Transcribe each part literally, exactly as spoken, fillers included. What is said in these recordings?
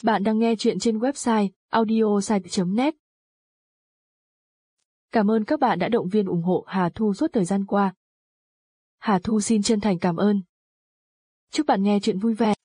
Bạn đang nghe chuyện trên website audiosite chấm net. Cảm ơn các bạn đã động viên ủng hộ Hà Thu suốt thời gian qua. Hà Thu xin chân thành cảm ơn. Chúc bạn nghe chuyện vui vẻ.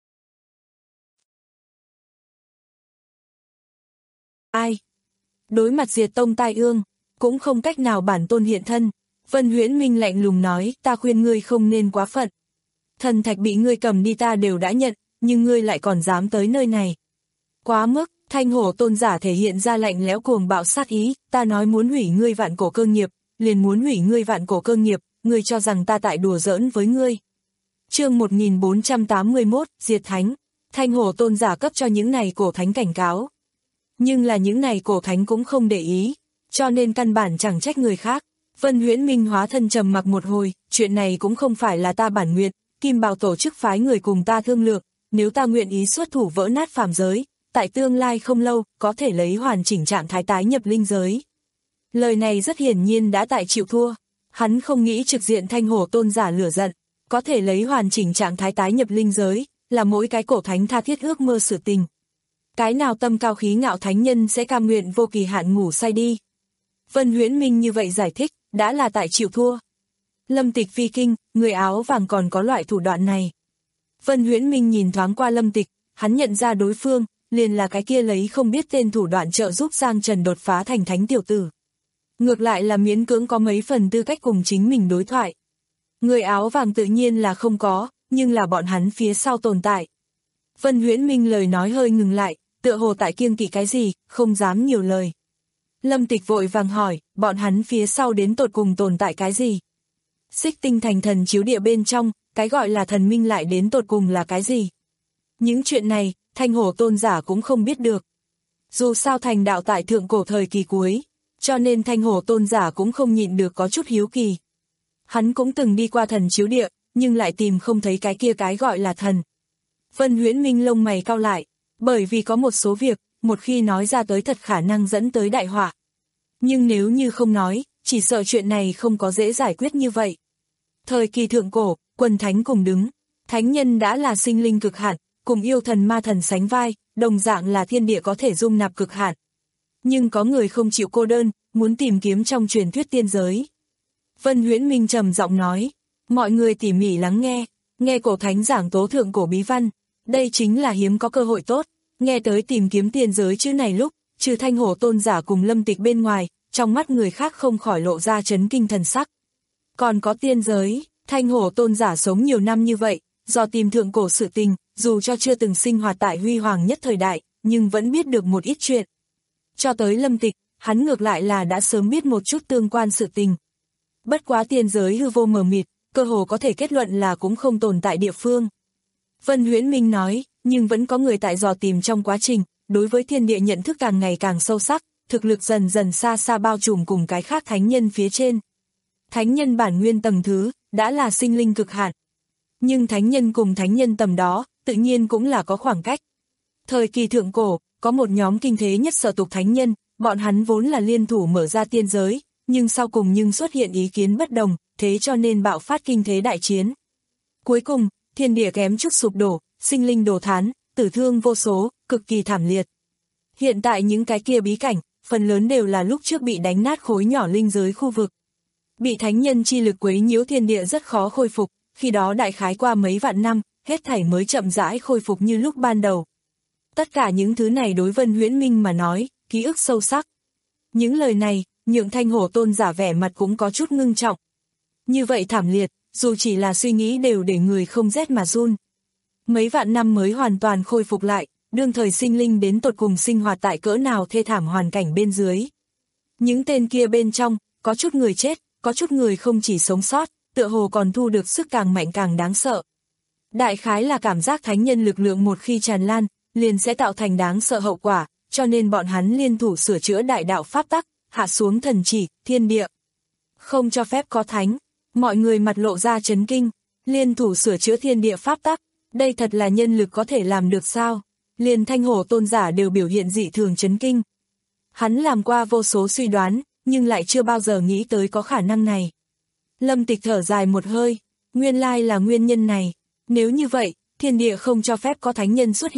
Ai? Đối mặt diệt tông tai ương, cũng không cách nào bản tôn hiện thân. Vân Huyễn Minh lạnh lùng nói, ta khuyên ngươi không nên quá phận. Thần thạch bị ngươi cầm đi ta đều đã nhận, nhưng ngươi lại còn dám tới nơi này. Quá mức, Thanh Hổ tôn giả thể hiện ra lạnh lẽo cuồng bạo sát ý, ta nói muốn hủy ngươi vạn cổ cơ nghiệp, liền muốn hủy ngươi vạn cổ cơ nghiệp, ngươi cho rằng ta tại đùa giỡn với ngươi. Chương một nghìn bốn trăm tám mươi mốt, Diệt Thánh. Thanh Hổ tôn giả cấp cho những này cổ thánh cảnh cáo. Nhưng là những này cổ thánh cũng không để ý, cho nên căn bản chẳng trách người khác. Vân Huyễn Minh hóa thân trầm mặc một hồi, chuyện này cũng không phải là ta bản nguyện, Kim Bảo tổ chức phái người cùng ta thương lượng, nếu ta nguyện ý xuất thủ vỡ nát phàm giới, tại tương lai không lâu, có thể lấy hoàn chỉnh trạng thái tái nhập linh giới. Lời này rất hiển nhiên đã tại chịu thua, hắn không nghĩ trực diện Thanh Hổ tôn giả lửa giận, có thể lấy hoàn chỉnh trạng thái tái nhập linh giới, là mỗi cái cổ thánh tha thiết ước mơ sự tình. Cái nào tâm cao khí ngạo thánh nhân sẽ cam nguyện vô kỳ hạn ngủ say đi. Vân Huyễn Minh như vậy giải thích, đã là tại chịu thua. Lâm Tịch phi kinh, người áo vàng còn có loại thủ đoạn này. Vân Huyễn Minh nhìn thoáng qua Lâm Tịch, hắn nhận ra đối phương, liền là cái kia lấy không biết tên thủ đoạn trợ giúp Giang Trần đột phá thành thánh tiểu tử. Ngược lại là miễn cưỡng có mấy phần tư cách cùng chính mình đối thoại. Người áo vàng tự nhiên là không có, nhưng là bọn hắn phía sau tồn tại. Vân Huyễn Minh lời nói hơi ngừng lại, tựa hồ tại kiêng kỵ cái gì, không dám nhiều lời. Lâm Tịch vội vàng hỏi, bọn hắn phía sau đến tột cùng tồn tại cái gì? Xích Tinh thành thần chiếu địa bên trong, cái gọi là thần minh lại đến tột cùng là cái gì? Những chuyện này, Thanh Hổ tôn giả cũng không biết được. Dù sao thành đạo tại thượng cổ thời kỳ cuối, cho nên Thanh Hổ tôn giả cũng không nhịn được có chút hiếu kỳ. Hắn cũng từng đi qua thần chiếu địa, nhưng lại tìm không thấy cái kia cái gọi là thần. Vân Huyễn Minh lông mày cau lại, bởi vì có một số việc, một khi nói ra tới thật khả năng dẫn tới đại họa. Nhưng nếu như không nói, chỉ sợ chuyện này không có dễ giải quyết như vậy. Thời kỳ thượng cổ, quần thánh cùng đứng, thánh nhân đã là sinh linh cực hạn, cùng yêu thần ma thần sánh vai, đồng dạng là thiên địa có thể dung nạp cực hạn. Nhưng có người không chịu cô đơn, muốn tìm kiếm trong truyền thuyết tiên giới. Vân Huyễn Minh trầm giọng nói, mọi người tỉ mỉ lắng nghe, nghe cổ thánh giảng tố thượng cổ bí văn, đây chính là hiếm có cơ hội tốt, nghe tới tìm kiếm tiên giới chữ này lúc, trừ Thanh Hổ tôn giả cùng Lâm Tịch bên ngoài, trong mắt người khác không khỏi lộ ra chấn kinh thần sắc. Còn có tiên giới, Thanh Hổ tôn giả sống nhiều năm như vậy, do tìm thượng cổ sự tình, dù cho chưa từng sinh hoạt tại huy hoàng nhất thời đại, nhưng vẫn biết được một ít chuyện. Cho tới Lâm Tịch, hắn ngược lại là đã sớm biết một chút tương quan sự tình. Bất quá tiên giới hư vô mờ mịt, cơ hồ có thể kết luận là cũng không tồn tại địa phương. Vân Huyễn Minh nói, nhưng vẫn có người tại dò tìm trong quá trình, đối với thiên địa nhận thức càng ngày càng sâu sắc, thực lực dần dần xa xa bao trùm cùng cái khác thánh nhân phía trên. Thánh nhân bản nguyên tầng thứ, đã là sinh linh cực hạn. Nhưng thánh nhân cùng thánh nhân tầm đó, tự nhiên cũng là có khoảng cách. Thời kỳ thượng cổ, có một nhóm kinh thế nhất sở tục thánh nhân, bọn hắn vốn là liên thủ mở ra tiên giới, nhưng sau cùng nhưng xuất hiện ý kiến bất đồng, thế cho nên bạo phát kinh thế đại chiến. Cuối cùng, thiên địa kém chút sụp đổ, sinh linh đổ thán, tử thương vô số, cực kỳ thảm liệt. Hiện tại những cái kia bí cảnh, phần lớn đều là lúc trước bị đánh nát khối nhỏ linh giới khu vực. Bị thánh nhân chi lực quấy nhiễu thiên địa rất khó khôi phục, khi đó đại khái qua mấy vạn năm, hết thảy mới chậm rãi khôi phục như lúc ban đầu. Tất cả những thứ này đối Vân Huyễn Minh mà nói, ký ức sâu sắc. Những lời này, nhượng Thanh Hổ tôn giả vẻ mặt cũng có chút ngưng trọng. Như vậy thảm liệt, dù chỉ là suy nghĩ đều để người không rét mà run. Mấy vạn năm mới hoàn toàn khôi phục lại, đương thời sinh linh đến tột cùng sinh hoạt tại cỡ nào thê thảm hoàn cảnh bên dưới. Những tên kia bên trong, có chút người chết, có chút người không chỉ sống sót, tựa hồ còn thu được sức càng mạnh càng đáng sợ. Đại khái là cảm giác thánh nhân lực lượng một khi tràn lan, liền sẽ tạo thành đáng sợ hậu quả, cho nên bọn hắn liên thủ sửa chữa đại đạo pháp tắc, hạ xuống thần chỉ, thiên địa. Không cho phép có thánh, mọi người mặt lộ ra chấn kinh, liên thủ sửa chữa thiên địa pháp tắc, đây thật là nhân lực có thể làm được sao? Liền Thanh Hổ tôn giả đều biểu hiện dị thường chấn kinh. Hắn làm qua vô số suy đoán, nhưng lại chưa bao giờ nghĩ tới có khả năng này. Lâm Tịch thở dài một hơi, nguyên lai là nguyên nhân này. Nếu như vậy, thiên địa không cho phép có thánh nhân xuất hiện,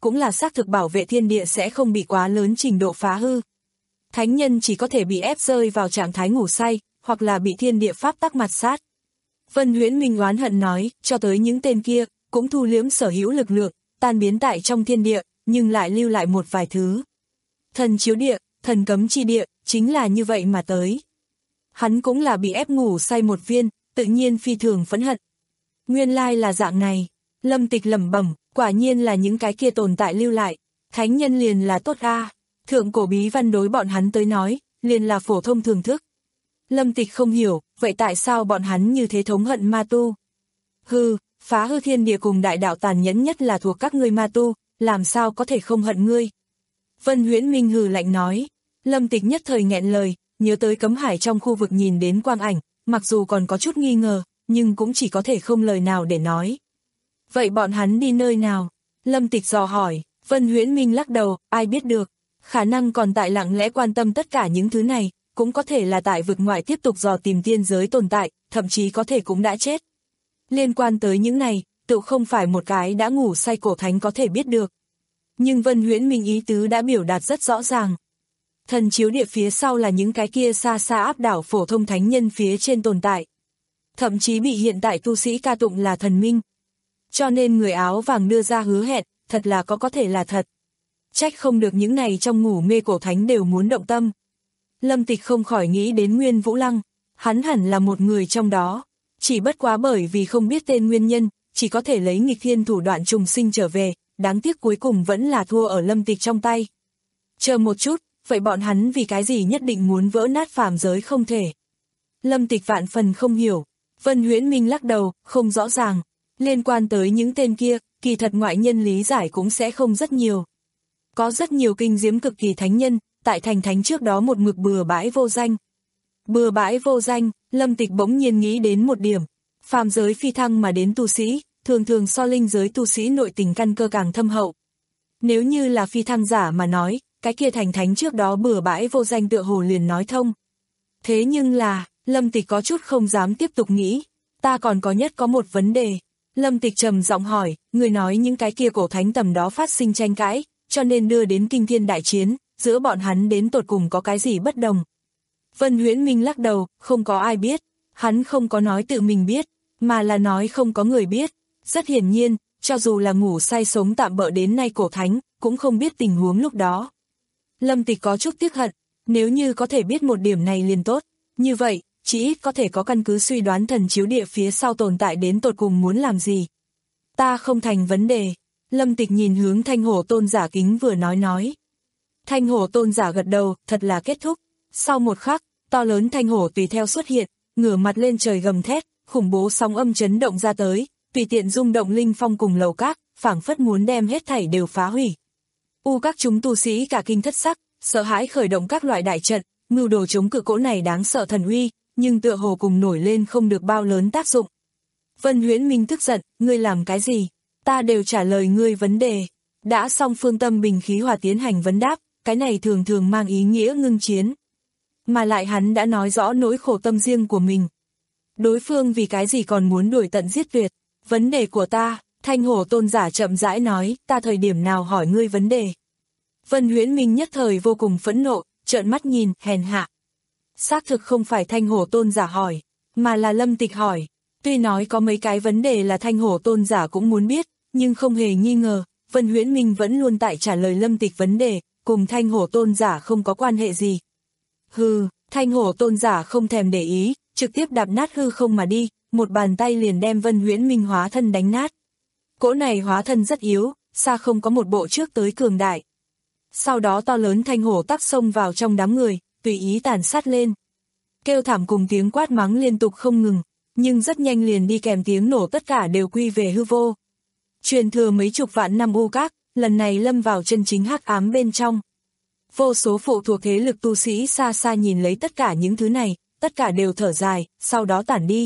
cũng là xác thực bảo vệ thiên địa sẽ không bị quá lớn trình độ phá hư. Thánh nhân chỉ có thể bị ép rơi vào trạng thái ngủ say, hoặc là bị thiên địa pháp tắc mặt sát. Vân Huyễn Minh oán hận nói, cho tới những tên kia, cũng thu liếm sở hữu lực lượng, tan biến tại trong thiên địa, nhưng lại lưu lại một vài thứ. Thần chiếu địa, thần cấm chi địa, chính là như vậy mà tới. Hắn cũng là bị ép ngủ say một viên, tự nhiên phi thường phẫn hận. Nguyên lai là dạng này, Lâm Tịch lẩm bẩm, quả nhiên là những cái kia tồn tại lưu lại, thánh nhân liền là tốt a. Thượng cổ bí văn đối bọn hắn tới nói, liền là phổ thông thường thức. Lâm Tịch không hiểu, vậy tại sao bọn hắn như thế thống hận ma tu? Hừ, phá hư thiên địa cùng đại đạo tàn nhẫn nhất là thuộc các ngươi ma tu, làm sao có thể không hận ngươi? Vân Huyễn Minh hừ lạnh nói. Lâm Tịch nhất thời nghẹn lời, nhớ tới cấm hải trong khu vực nhìn đến quang ảnh, mặc dù còn có chút nghi ngờ, nhưng cũng chỉ có thể không lời nào để nói. Vậy bọn hắn đi nơi nào? Lâm Tịch dò hỏi. Vân Huyễn Minh lắc đầu, ai biết được, khả năng còn tại lặng lẽ quan tâm tất cả những thứ này, cũng có thể là tại vực ngoại tiếp tục dò tìm tiên giới tồn tại, thậm chí có thể cũng đã chết. Liên quan tới những này, tự không phải một cái đã ngủ say cổ thánh có thể biết được. Nhưng Vân Huyễn Minh ý tứ đã biểu đạt rất rõ ràng. Thần chiếu địa phía sau là những cái kia xa xa áp đảo phổ thông thánh nhân phía trên tồn tại. Thậm chí bị hiện tại tu sĩ ca tụng là thần minh. Cho nên người áo vàng đưa ra hứa hẹn, thật là có có thể là thật. Trách không được những này trong ngủ mê cổ thánh đều muốn động tâm. Lâm Tịch không khỏi nghĩ đến Nguyên Vũ Lăng, hắn hẳn là một người trong đó. Chỉ bất quá bởi vì không biết tên nguyên nhân, chỉ có thể lấy nghịch thiên thủ đoạn trùng sinh trở về, đáng tiếc cuối cùng vẫn là thua ở Lâm Tịch trong tay. Chờ một chút, vậy bọn hắn vì cái gì nhất định muốn vỡ nát phàm giới không thể? Lâm Tịch vạn phần không hiểu. Vân Huyễn Minh lắc đầu, không rõ ràng. Liên quan tới những tên kia, kỳ thật ngoại nhân lý giải cũng sẽ không rất nhiều. Có rất nhiều kinh diễm cực kỳ thánh nhân, tại thành thánh trước đó một mực bừa bãi vô danh. Bừa bãi vô danh, Lâm Tịch bỗng nhiên nghĩ đến một điểm. Phàm giới phi thăng mà đến tu sĩ, thường thường so linh giới tu sĩ nội tình căn cơ càng thâm hậu. Nếu như là phi thăng giả mà nói, cái kia thành thánh trước đó bừa bãi vô danh tựa hồ liền nói thông. Thế nhưng là, Lâm Tịch có chút không dám tiếp tục nghĩ. Ta còn có nhất có một vấn đề. Lâm Tịch trầm giọng hỏi, người nói những cái kia cổ thánh tầm đó phát sinh tranh cãi, cho nên đưa đến kinh thiên đại chiến, giữa bọn hắn đến tột cùng có cái gì bất đồng. Vân Huyễn Minh lắc đầu, không có ai biết, hắn không có nói tự mình biết, mà là nói không có người biết. Rất hiển nhiên, cho dù là ngủ say sống tạm bợ đến nay cổ thánh, cũng không biết tình huống lúc đó. Lâm Tịch có chút tiếc hận, nếu như có thể biết một điểm này liền tốt, như vậy, chỉ ít có thể có căn cứ suy đoán thần chiếu địa phía sau tồn tại đến tột cùng muốn làm gì. Ta không thành vấn đề. Lâm Tịch nhìn hướng Thanh Hổ Tôn giả kính vừa nói nói. Thanh Hổ Tôn giả gật đầu, thật là kết thúc. Sau một khắc, to lớn Thanh Hổ tùy theo xuất hiện, ngửa mặt lên trời gầm thét, khủng bố sóng âm chấn động ra tới, tùy tiện rung động linh phong cùng lầu các, phảng phất muốn đem hết thảy đều phá hủy. U các chúng tu sĩ cả kinh thất sắc, sợ hãi khởi động các loại đại trận, mưu đồ chống cự cỗ này đáng sợ thần uy, nhưng tựa hồ cùng nổi lên không được bao lớn tác dụng. Vân Huyễn Minh tức giận, ngươi làm cái gì? Ta đều trả lời ngươi vấn đề. Đã xong phương tâm bình khí hòa tiến hành vấn đáp, cái này thường thường mang ý nghĩa ngưng chiến. Mà lại hắn đã nói rõ nỗi khổ tâm riêng của mình. Đối phương vì cái gì còn muốn đuổi tận giết tuyệt? Vấn đề của ta, Thanh Hổ Tôn giả chậm rãi nói, ta thời điểm nào hỏi ngươi vấn đề? Vân Huyễn Minh nhất thời vô cùng phẫn nộ, trợn mắt nhìn, hèn hạ. Xác thực không phải Thanh Hổ Tôn giả hỏi, mà là Lâm Tịch hỏi. Tuy nói có mấy cái vấn đề là Thanh Hổ Tôn giả cũng muốn biết, nhưng không hề nghi ngờ, Vân Huyễn Minh vẫn luôn tại trả lời Lâm Tịch vấn đề, cùng Thanh Hổ Tôn giả không có quan hệ gì. Hừ, Thanh Hổ Tôn giả không thèm để ý, trực tiếp đạp nát hư không mà đi, một bàn tay liền đem Vân Huyễn Minh hóa thân đánh nát. Cỗ này hóa thân rất yếu, xa không có một bộ trước tới cường đại. Sau đó to lớn Thanh Hổ tắc xông vào trong đám người, tùy ý tàn sát lên. Kêu thảm cùng tiếng quát mắng liên tục không ngừng, nhưng rất nhanh liền đi kèm tiếng nổ tất cả đều quy về hư vô. Truyền thừa mấy chục vạn năm u các, lần này lâm vào chân chính hắc ám bên trong. Vô số phụ thuộc thế lực tu sĩ xa xa nhìn lấy tất cả những thứ này, tất cả đều thở dài, sau đó tản đi.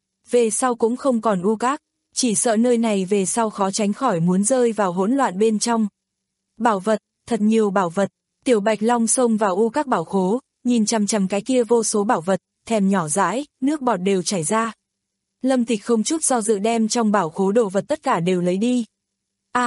Về sau cũng không còn u các, chỉ sợ nơi này về sau khó tránh khỏi muốn rơi vào hỗn loạn bên trong. Bảo vật, thật nhiều bảo vật, Tiểu Bạch Long xông vào u các bảo khố, nhìn chằm chằm cái kia vô số bảo vật, thèm nhỏ dãi, nước bọt đều chảy ra. Lâm Tịch không chút do dự đem trong bảo khố đồ vật tất cả đều lấy đi. A a,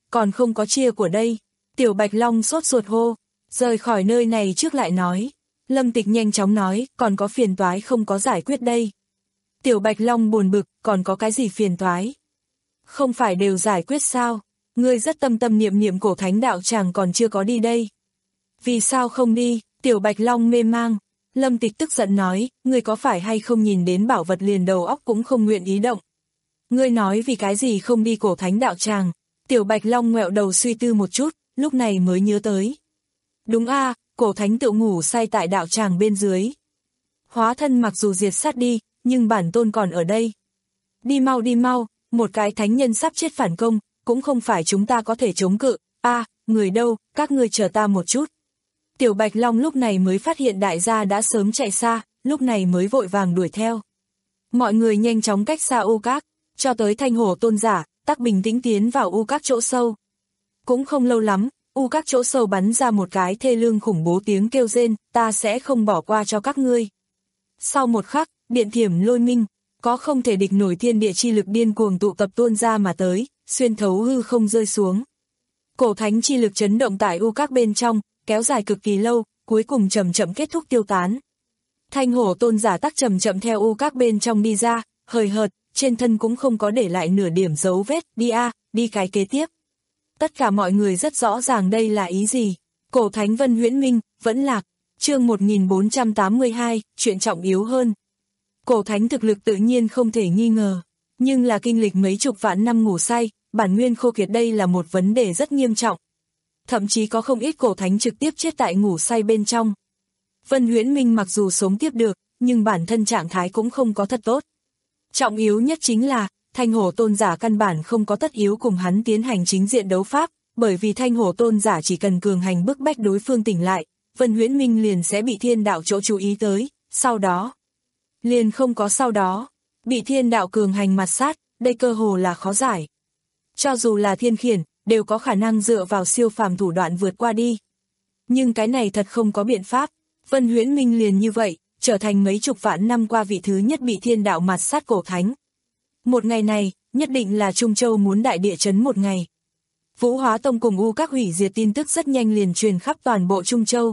còn không có chia của đây. Tiểu Bạch Long sốt ruột hô, rời khỏi nơi này trước lại nói. Lâm Tịch nhanh chóng nói, còn có phiền toái không có giải quyết đây. Tiểu Bạch Long buồn bực, còn có cái gì phiền toái? Không phải đều giải quyết sao? Ngươi rất tâm tâm niệm niệm cổ thánh đạo tràng còn chưa có đi đây. Vì sao không đi? Tiểu Bạch Long mê mang. Lâm Tịch tức giận nói, ngươi có phải hay không nhìn đến bảo vật liền đầu óc cũng không nguyện ý động. Ngươi nói vì cái gì không đi cổ thánh đạo tràng? Tiểu Bạch Long ngoẹo đầu suy tư một chút, lúc này mới nhớ tới. Đúng a, cổ thánh tự ngủ say tại đạo tràng bên dưới. Hóa thân mặc dù diệt sát đi, nhưng bản tôn còn ở đây. Đi mau đi mau, một cái thánh nhân sắp chết phản công, cũng không phải chúng ta có thể chống cự. A, người đâu, các ngươi chờ ta một chút. Tiểu Bạch Long lúc này mới phát hiện đại gia đã sớm chạy xa, lúc này mới vội vàng đuổi theo. Mọi người nhanh chóng cách xa U Các, cho tới Thanh Hổ tôn giả, Tắc bình tĩnh tiến vào U Các chỗ sâu. Cũng không lâu lắm, U Các chỗ sâu bắn ra một cái thê lương khủng bố tiếng kêu rên, ta sẽ không bỏ qua cho các ngươi. Sau một khắc, điện thiểm lôi minh, có không thể địch nổi thiên địa chi lực điên cuồng tụ tập tuôn ra mà tới, xuyên thấu hư không rơi xuống. Cổ thánh chi lực chấn động tại U Các bên trong, kéo dài cực kỳ lâu, cuối cùng chậm chậm kết thúc tiêu tán. Thanh Hổ tôn giả Tắc chậm chậm theo U Các bên trong đi ra, hời hợt, trên thân cũng không có để lại nửa điểm dấu vết, đi a, đi cái kế tiếp. Tất cả mọi người rất rõ ràng đây là ý gì. Cổ thánh Vân Huyễn Minh, vẫn lạc. Chương một nghìn bốn trăm tám mươi hai, chuyện trọng yếu hơn. Cổ thánh thực lực tự nhiên không thể nghi ngờ, nhưng là kinh lịch mấy chục vạn năm ngủ say, bản nguyên khô kiệt đây là một vấn đề rất nghiêm trọng. Thậm chí có không ít cổ thánh trực tiếp chết tại ngủ say bên trong. Vân Huyễn Minh mặc dù sống tiếp được, nhưng bản thân trạng thái cũng không có thật tốt. Trọng yếu nhất chính là, Thanh Hổ tôn giả căn bản không có tất yếu cùng hắn tiến hành chính diện đấu pháp, bởi vì Thanh Hổ tôn giả chỉ cần cường hành bức bách đối phương tỉnh lại, Vân Huyễn Minh liền sẽ bị thiên đạo chỗ chú ý tới, sau đó. Liền không có sau đó, bị thiên đạo cường hành mặt sát, đây cơ hồ là khó giải. Cho dù là thiên khiển, đều có khả năng dựa vào siêu phàm thủ đoạn vượt qua đi. Nhưng cái này thật không có biện pháp, Vân Huyễn Minh liền như vậy, trở thành mấy chục vạn năm qua vị thứ nhất bị thiên đạo mặt sát cổ thánh. Một ngày này, nhất định là Trung Châu muốn đại địa chấn một ngày. Vũ Hóa Tông cùng U Các hủy diệt tin tức rất nhanh liền truyền khắp toàn bộ Trung Châu.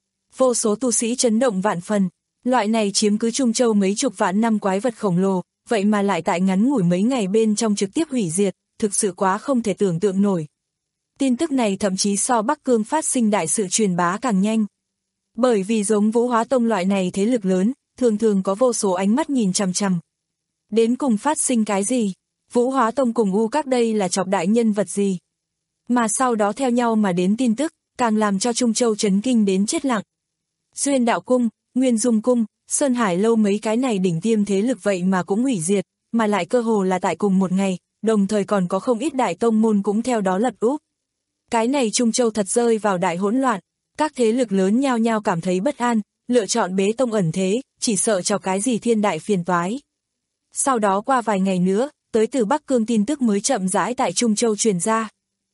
Vô số tu sĩ chấn động vạn phần, loại này chiếm cứ Trung Châu mấy chục vạn năm quái vật khổng lồ, vậy mà lại tại ngắn ngủi mấy ngày bên trong trực tiếp hủy diệt, thực sự quá không thể tưởng tượng nổi. Tin tức này thậm chí so Bắc Cương phát sinh đại sự truyền bá càng nhanh. Bởi vì giống Vũ Hóa Tông loại này thế lực lớn, thường thường có vô số ánh mắt nhìn chằm chằm. Đến cùng phát sinh cái gì? Vũ Hóa Tông cùng U Các đây là chọc đại nhân vật gì? Mà sau đó theo nhau mà đến tin tức, càng làm cho Trung Châu chấn kinh đến chết lặng. Duyên Đạo Cung, Nguyên Dung Cung, Sơn Hải Lâu mấy cái này đỉnh tiêm thế lực vậy mà cũng hủy diệt, mà lại cơ hồ là tại cùng một ngày, đồng thời còn có không ít đại tông môn cũng theo đó lật úp. Cái này Trung Châu thật rơi vào đại hỗn loạn, các thế lực lớn nhao nhao cảm thấy bất an, lựa chọn bế tông ẩn thế, chỉ sợ cho cái gì thiên đại phiền toái. Sau đó qua vài ngày nữa, tới từ Bắc Cương tin tức mới chậm rãi tại Trung Châu truyền ra.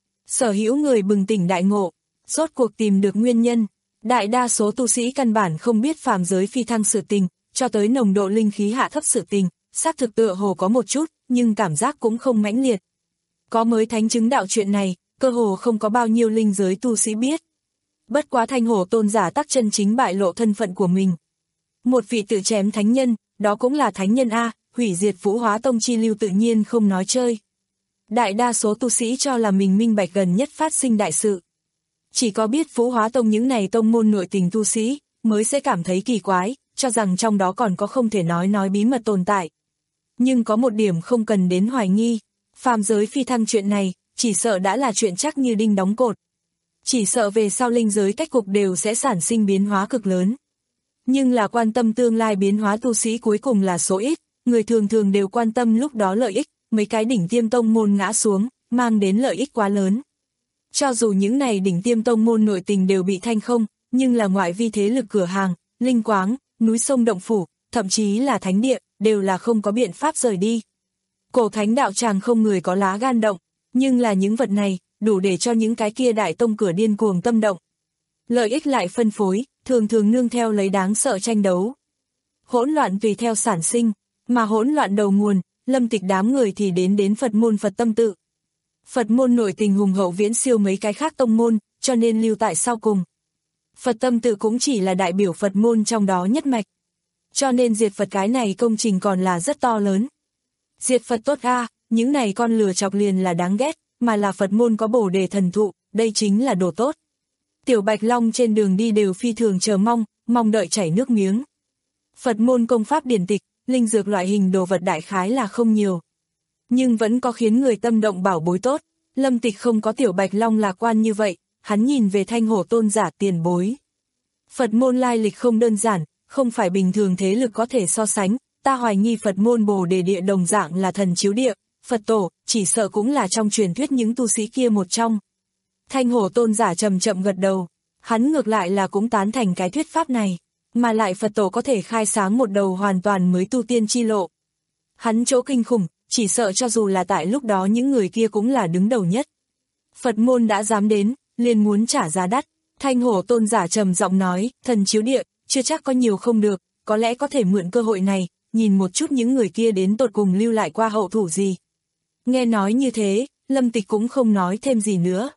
Sở hữu người bừng tỉnh đại ngộ, rốt cuộc tìm được nguyên nhân. Đại đa số tu sĩ căn bản không biết phàm giới phi thăng sự tình, cho tới nồng độ linh khí hạ thấp sự tình, xác thực tựa hồ có một chút, nhưng cảm giác cũng không mãnh liệt. Có mới thánh chứng đạo chuyện này, cơ hồ không có bao nhiêu linh giới tu sĩ biết. Bất quá Thanh Hổ tôn giả Tắc chân chính bại lộ thân phận của mình. Một vị tự chém thánh nhân, đó cũng là thánh nhân A, hủy diệt Vũ Hóa Tông chi lưu tự nhiên không nói chơi. Đại đa số tu sĩ cho là mình minh bạch gần nhất phát sinh đại sự. Chỉ có biết Vũ Hóa Tông những này tông môn nội tình tu sĩ, mới sẽ cảm thấy kỳ quái, cho rằng trong đó còn có không thể nói nói bí mật tồn tại. Nhưng có một điểm không cần đến hoài nghi, phàm giới phi thăng chuyện này, chỉ sợ đã là chuyện chắc như đinh đóng cột. Chỉ sợ về sau linh giới cách cục đều sẽ sản sinh biến hóa cực lớn. Nhưng là quan tâm tương lai biến hóa tu sĩ cuối cùng là số ít, người thường thường đều quan tâm lúc đó lợi ích, mấy cái đỉnh tiêm tông môn ngã xuống, mang đến lợi ích quá lớn. Cho dù những này đỉnh tiêm tông môn nội tình đều bị thanh không, nhưng là ngoại vi thế lực cửa hàng, linh quáng, núi sông động phủ, thậm chí là thánh địa, đều là không có biện pháp rời đi. Cổ thánh đạo tràng không người có lá gan động, nhưng là những vật này, đủ để cho những cái kia đại tông cửa điên cuồng tâm động. Lợi ích lại phân phối, thường thường nương theo lấy đáng sợ tranh đấu. Hỗn loạn tùy theo sản sinh, mà hỗn loạn đầu nguồn, Lâm Tịch đám người thì đến đến Phật môn Phật tâm tự. Phật môn nội tình hùng hậu viễn siêu mấy cái khác tông môn, cho nên lưu tại sau cùng. Phật tâm tự cũng chỉ là đại biểu Phật môn trong đó nhất mạch. Cho nên diệt Phật cái này công trình còn là rất to lớn. Diệt Phật tốt a, những này con lừa chọc liền là đáng ghét, mà là Phật môn có bổ đề thần thụ, đây chính là đồ tốt. Tiểu Bạch Long trên đường đi đều phi thường chờ mong, mong đợi chảy nước miếng. Phật môn công pháp điển tịch, linh dược loại hình đồ vật đại khái là không nhiều. Nhưng vẫn có khiến người tâm động bảo bối tốt. Lâm Tịch không có Tiểu Bạch Long lạc quan như vậy, hắn nhìn về Thanh Hổ tôn giả tiền bối. Phật môn lai lịch không đơn giản, không phải bình thường thế lực có thể so sánh, ta hoài nghi Phật môn Bồ Đề Địa đồng dạng là thần chiếu địa, Phật tổ, chỉ sợ cũng là trong truyền thuyết những tu sĩ kia một trong. Thanh Hổ tôn giả chậm chậm gật đầu, hắn ngược lại là cũng tán thành cái thuyết pháp này, mà lại Phật tổ có thể khai sáng một đầu hoàn toàn mới tu tiên chi lộ. Hắn chỗ kinh khủng, chỉ sợ cho dù là tại lúc đó những người kia cũng là đứng đầu nhất. Phật môn đã dám đến, liền muốn trả giá đắt. Thanh Hổ tôn giả trầm giọng nói, thần chiếu địa, chưa chắc có nhiều không được, có lẽ có thể mượn cơ hội này, nhìn một chút những người kia đến tột cùng lưu lại qua hậu thủ gì. Nghe nói như thế, Lâm Tịch cũng không nói thêm gì nữa.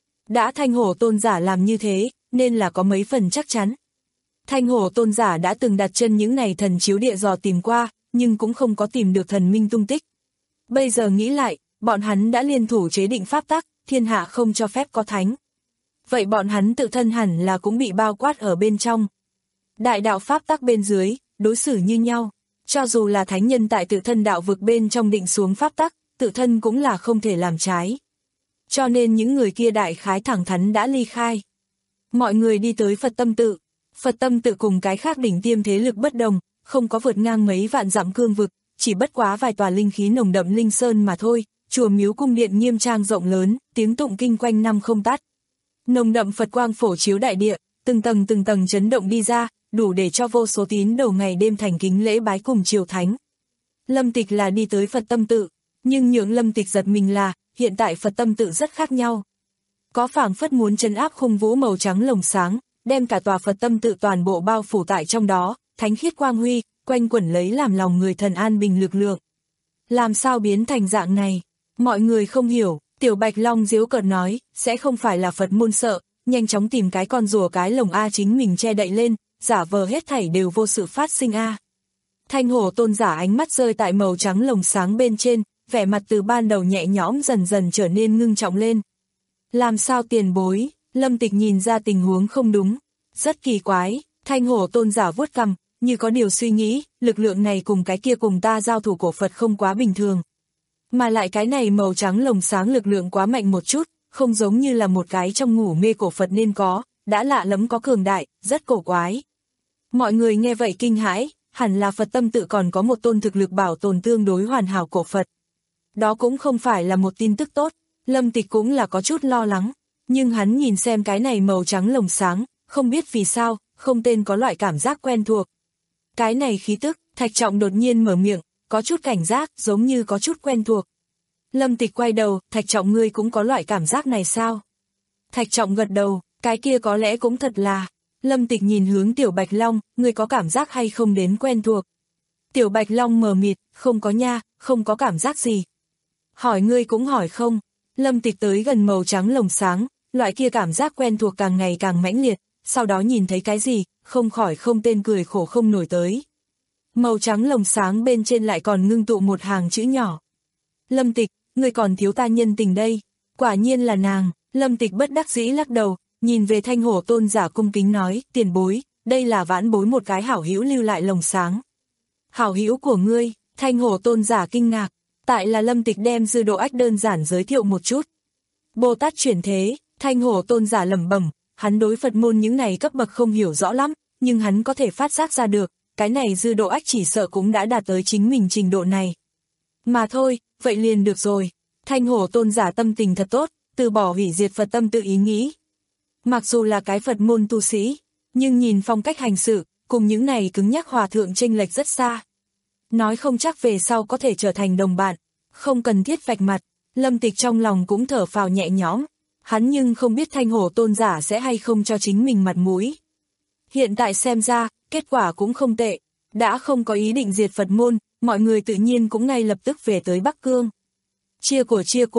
Đã Thanh Hổ tôn giả làm như thế, nên là có mấy phần chắc chắn. Thanh Hổ tôn giả đã từng đặt chân những này thần chiếu địa dò tìm qua, nhưng cũng không có tìm được thần minh tung tích. Bây giờ nghĩ lại, bọn hắn đã liên thủ chế định pháp tắc, thiên hạ không cho phép có thánh. Vậy bọn hắn tự thân hẳn là cũng bị bao quát ở bên trong. Đại đạo pháp tắc bên dưới, đối xử như nhau. Cho dù là thánh nhân tại tự thân đạo vực bên trong định xuống pháp tắc, tự thân cũng là không thể làm trái. Cho nên những người kia đại khái thẳng thắn đã ly khai. Mọi người đi tới Phật tâm tự. Phật tâm tự cùng cái khác đỉnh tiêm thế lực bất đồng, không có vượt ngang mấy vạn dặm cương vực, chỉ bất quá vài tòa linh khí nồng đậm linh sơn mà thôi. Chùa miếu cung điện nghiêm trang rộng lớn, tiếng tụng kinh quanh năm không tắt. Nồng đậm Phật quang phổ chiếu đại địa, từng tầng từng tầng chấn động đi ra, đủ để cho vô số tín đồ ngày đêm thành kính lễ bái cùng triều thánh. Lâm Tịch là đi tới Phật tâm tự, nhưng nhượng Lâm Tịch giật mình là, hiện tại Phật tâm tự rất khác nhau. Có phảng phất muốn trấn áp khung vũ màu trắng lồng sáng, đem cả tòa Phật tâm tự toàn bộ bao phủ tại trong đó, thánh khiết quang huy, quanh quẩn lấy làm lòng người thần an bình lực lượng. Làm sao biến thành dạng này? Mọi người không hiểu, Tiểu Bạch Long giễu cợt nói, sẽ không phải là Phật môn sợ, nhanh chóng tìm cái con rùa cái lồng A chính mình che đậy lên, giả vờ hết thảy đều vô sự phát sinh A. Thanh Hổ tôn giả ánh mắt rơi tại màu trắng lồng sáng bên trên, vẻ mặt từ ban đầu nhẹ nhõm dần dần trở nên ngưng trọng lên. Làm sao tiền bối? Lâm Tịch nhìn ra tình huống không đúng, rất kỳ quái. Thanh Hổ tôn giả vuốt cằm, như có điều suy nghĩ, lực lượng này cùng cái kia cùng ta giao thủ cổ Phật không quá bình thường. Mà lại cái này màu trắng lồng sáng lực lượng quá mạnh một chút, không giống như là một cái trong ngủ mê cổ Phật nên có, đã lạ lắm có cường đại, rất cổ quái. Mọi người nghe vậy kinh hãi, hẳn là Phật tâm tự còn có một tôn thực lực bảo tồn tương đối hoàn hảo cổ Phật. Đó cũng không phải là một tin tức tốt, Lâm Tịch cũng là có chút lo lắng, nhưng hắn nhìn xem cái này màu trắng lồng sáng, không biết vì sao, không tên có loại cảm giác quen thuộc. Cái này khí tức, Thạch Trọng đột nhiên mở miệng, có chút cảnh giác, giống như có chút quen thuộc. Lâm Tịch quay đầu, Thạch Trọng ngươi cũng có loại cảm giác này sao? Thạch Trọng gật đầu, cái kia có lẽ cũng thật là. Lâm Tịch nhìn hướng Tiểu Bạch Long, ngươi có cảm giác hay không đến quen thuộc? Tiểu Bạch Long mờ mịt, không có nha, không có cảm giác gì. Hỏi ngươi cũng hỏi không? Lâm Tịch tới gần màu trắng lồng sáng, loại kia cảm giác quen thuộc càng ngày càng mãnh liệt, sau đó nhìn thấy cái gì, không khỏi không tên cười khổ không nổi tới. Màu trắng lồng sáng bên trên lại còn ngưng tụ một hàng chữ nhỏ. Lâm Tịch, ngươi còn thiếu ta nhân tình đây. Quả nhiên là nàng. Lâm Tịch bất đắc dĩ lắc đầu, nhìn về Thanh Hổ tôn giả cung kính nói, tiền bối, đây là vãn bối một cái hảo hữu lưu lại lồng sáng. Hảo hữu của ngươi? Thanh Hổ tôn giả kinh ngạc, tại là Lâm Tịch đem Dư Độ Ách đơn giản giới thiệu một chút. Bồ Tát chuyển thế. Thanh Hổ tôn giả lẩm bẩm, hắn đối Phật môn những này cấp bậc không hiểu rõ lắm, nhưng hắn có thể phát giác ra được, cái này Dư Độ Ách chỉ sợ cũng đã đạt tới chính mình trình độ này. Mà thôi, vậy liền được rồi. Thanh Hổ tôn giả tâm tình thật tốt, từ bỏ hủy diệt Phật tâm tự ý nghĩ. Mặc dù là cái Phật môn tu sĩ, nhưng nhìn phong cách hành sự, cùng những này cứng nhắc hòa thượng chênh lệch rất xa. Nói không chắc về sau có thể trở thành đồng bạn, không cần thiết vạch mặt. Lâm Tịch trong lòng cũng thở phào nhẹ nhõm, hắn nhưng không biết Thanh Hổ tôn giả sẽ hay không cho chính mình mặt mũi. Hiện tại xem ra, kết quả cũng không tệ, đã không có ý định diệt Phật môn, mọi người tự nhiên cũng ngay lập tức về tới Bắc Cương. Chia của chia của,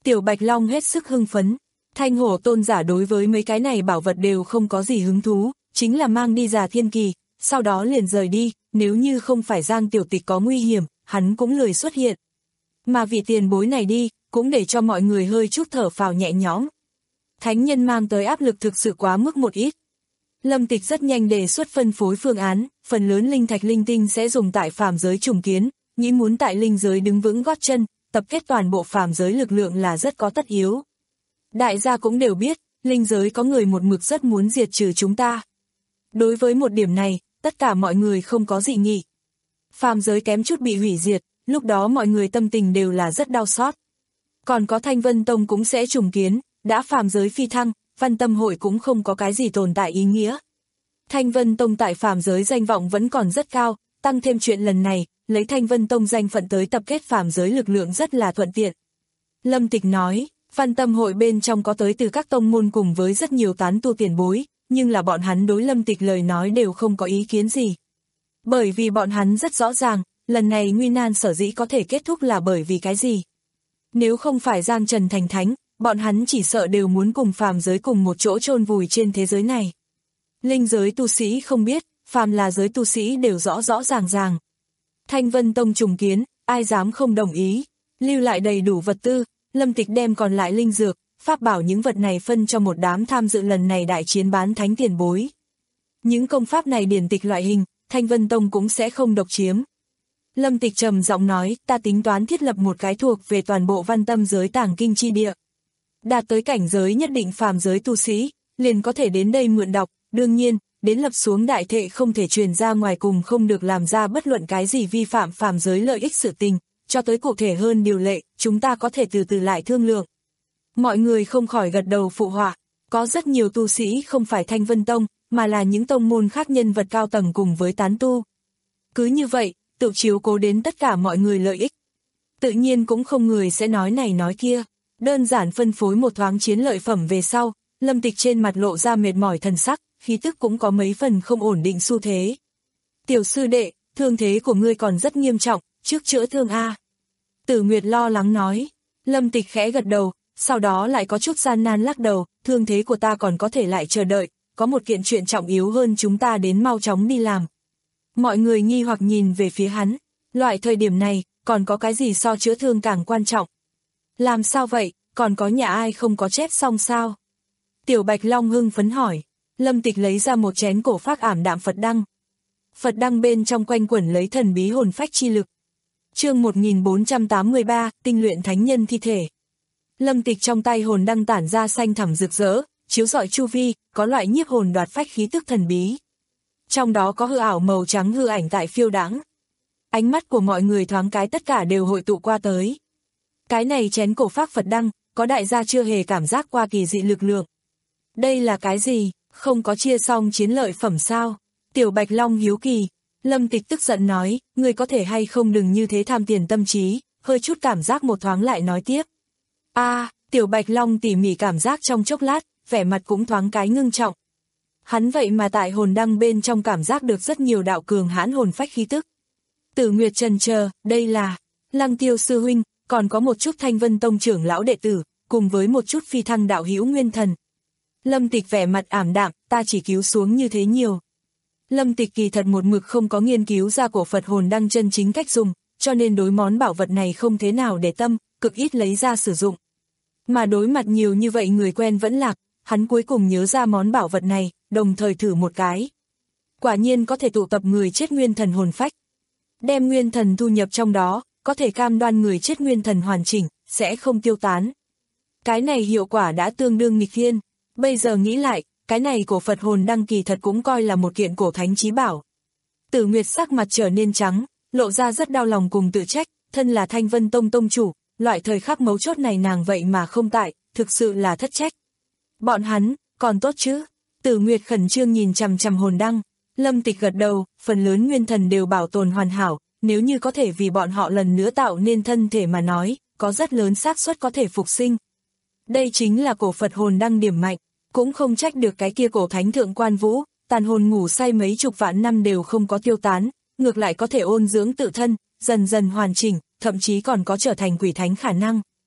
Tiểu Bạch Long hết sức hưng phấn. Thanh hổ tôn giả đối với mấy cái này bảo vật đều không có gì hứng thú, chính là mang đi Già Thiên Kỳ, sau đó liền rời đi, nếu như không phải Giang tiểu tịch có nguy hiểm, hắn cũng lười xuất hiện. Mà vị tiền bối này đi, cũng để cho mọi người hơi chút thở phào nhẹ nhõm. Thánh nhân mang tới áp lực thực sự quá mức một ít. Lâm Tịch rất nhanh đề xuất phân phối phương án, phần lớn linh thạch linh tinh sẽ dùng tại phàm giới trùng kiến, nghĩ muốn tại linh giới đứng vững gót chân, tập kết toàn bộ phàm giới lực lượng là rất có tất yếu. Đại gia cũng đều biết, linh giới có người một mực rất muốn diệt trừ chúng ta. Đối với một điểm này, tất cả mọi người không có dị nghị. Phàm giới kém chút bị hủy diệt, lúc đó mọi người tâm tình đều là rất đau xót. Còn có Thanh Vân Tông cũng sẽ trùng kiến, đã phàm giới phi thăng, Văn Tâm hội cũng không có cái gì tồn tại ý nghĩa. Thanh Vân Tông tại phàm giới danh vọng vẫn còn rất cao, tăng thêm chuyện lần này, lấy Thanh Vân Tông danh phận tới tập kết phàm giới lực lượng rất là thuận tiện. Lâm Tịch nói, Văn Tâm hội bên trong có tới từ các tông môn cùng với rất nhiều tán tu tiền bối, nhưng là bọn hắn đối Lâm Tịch lời nói đều không có ý kiến gì. Bởi vì bọn hắn rất rõ ràng, lần này nguy nan sở dĩ có thể kết thúc là bởi vì cái gì. Nếu không phải Giang Trần thành thánh, bọn hắn chỉ sợ đều muốn cùng phàm giới cùng một chỗ chôn vùi trên thế giới này. Linh giới tu sĩ không biết, phàm là giới tu sĩ đều rõ rõ ràng ràng. Thanh Vân Tông trùng kiến, ai dám không đồng ý, lưu lại đầy đủ vật tư, Lâm Tịch đem còn lại linh dược, pháp bảo những vật này phân cho một đám tham dự lần này đại chiến bán thánh tiền bối. Những công pháp này điển tịch loại hình, Thanh Vân Tông cũng sẽ không độc chiếm. Lâm Tịch trầm giọng nói, ta tính toán thiết lập một cái thuộc về toàn bộ Văn Tâm giới tàng kinh chi địa. Đạt tới cảnh giới nhất định phàm giới tu sĩ, liền có thể đến đây mượn đọc, đương nhiên, đến lập xuống đại thệ không thể truyền ra ngoài cùng không được làm ra bất luận cái gì vi phạm phàm giới lợi ích sự tình, cho tới cụ thể hơn điều lệ, chúng ta có thể từ từ lại thương lượng. Mọi người không khỏi gật đầu phụ họa, có rất nhiều tu sĩ không phải Thanh Vân Tông, mà là những tông môn khác nhân vật cao tầng cùng với tán tu. Cứ như vậy, tự chiếu cố đến tất cả mọi người lợi ích. Tự nhiên cũng không người sẽ nói này nói kia. Đơn giản phân phối một thoáng chiến lợi phẩm về sau, Lâm Tịch trên mặt lộ ra mệt mỏi thần sắc, khí tức cũng có mấy phần không ổn định xu thế. Tiểu sư đệ, thương thế của ngươi còn rất nghiêm trọng, trước chữa thương a. Tử Nguyệt lo lắng nói. Lâm Tịch khẽ gật đầu, sau đó lại có chút gian nan lắc đầu, thương thế của ta còn có thể lại chờ đợi, có một kiện chuyện trọng yếu hơn chúng ta đến mau chóng đi làm. Mọi người nghi hoặc nhìn về phía hắn, loại thời điểm này, còn có cái gì so chữa thương càng quan trọng. Làm sao vậy, còn có nhà ai không có chép xong sao? Tiểu Bạch Long hưng phấn hỏi. Lâm Tịch lấy ra một chén cổ phác ảm đạm Phật đăng. Phật đăng bên trong quanh quẩn lấy thần bí hồn phách chi lực. Chương một nghìn bốn trăm tám mươi ba, tinh luyện thánh nhân thi thể. Lâm Tịch trong tay hồn đăng tản ra xanh thẳm rực rỡ, chiếu rọi chu vi, có loại nhiếp hồn đoạt phách khí tức thần bí. Trong đó có hư ảo màu trắng hư ảnh tại phiêu đãng. Ánh mắt của mọi người thoáng cái tất cả đều hội tụ qua tới. Cái này chén cổ phác Phật đăng, có đại gia chưa hề cảm giác qua kỳ dị lực lượng. Đây là cái gì, không có chia xong chiến lợi phẩm sao? Tiểu Bạch Long hiếu kỳ. Lâm Tịch tức giận nói, người có thể hay không đừng như thế tham tiền tâm trí, hơi chút cảm giác một thoáng lại nói tiếp. A, à, Tiểu Bạch Long tỉ mỉ cảm giác trong chốc lát, vẻ mặt cũng thoáng cái ngưng trọng. Hắn vậy mà tại hồn đăng bên trong cảm giác được rất nhiều đạo cường hãn hồn phách khí tức. Tử Nguyệt trần chờ, đây là Lăng Tiêu sư huynh, còn có một chút Thanh Vân Tông trưởng lão đệ tử, cùng với một chút phi thăng đạo hữu nguyên thần. Lâm Tịch vẻ mặt ảm đạm, ta chỉ cứu xuống như thế nhiều. Lâm Tịch kỳ thật một mực không có nghiên cứu ra cổ Phật hồn đăng chân chính cách dùng, cho nên đối món bảo vật này không thế nào để tâm, cực ít lấy ra sử dụng. Mà đối mặt nhiều như vậy người quen vẫn lạc, hắn cuối cùng nhớ ra món bảo vật này, đồng thời thử một cái. Quả nhiên có thể tụ tập người chết nguyên thần hồn phách. Đem nguyên thần thu nhập trong đó, có thể cam đoan người chết nguyên thần hoàn chỉnh, sẽ không tiêu tán. Cái này hiệu quả đã tương đương nghịch thiên. Bây giờ nghĩ lại, cái này cổ Phật hồn đăng kỳ thật cũng coi là một kiện cổ thánh chí bảo. Tử Nguyệt sắc mặt trở nên trắng, lộ ra rất đau lòng cùng tự trách, thân là Thanh Vân Tông tông chủ, loại thời khắc mấu chốt này nàng vậy mà không tại, thực sự là thất trách. Bọn hắn, còn tốt chứ? Tử Nguyệt khẩn trương nhìn chằm chằm hồn đăng. Lâm Tịch gật đầu, phần lớn nguyên thần đều bảo tồn hoàn hảo, nếu như có thể vì bọn họ lần nữa tạo nên thân thể mà nói, có rất lớn xác suất có thể phục sinh. Đây chính là cổ Phật hồn đăng điểm mạnh, cũng không trách được cái kia cổ thánh thượng quan vũ, tàn hồn ngủ say mấy chục vạn năm đều không có tiêu tán, ngược lại có thể ôn dưỡng tự thân, dần dần hoàn chỉnh, thậm chí còn có trở thành quỷ thánh khả năng.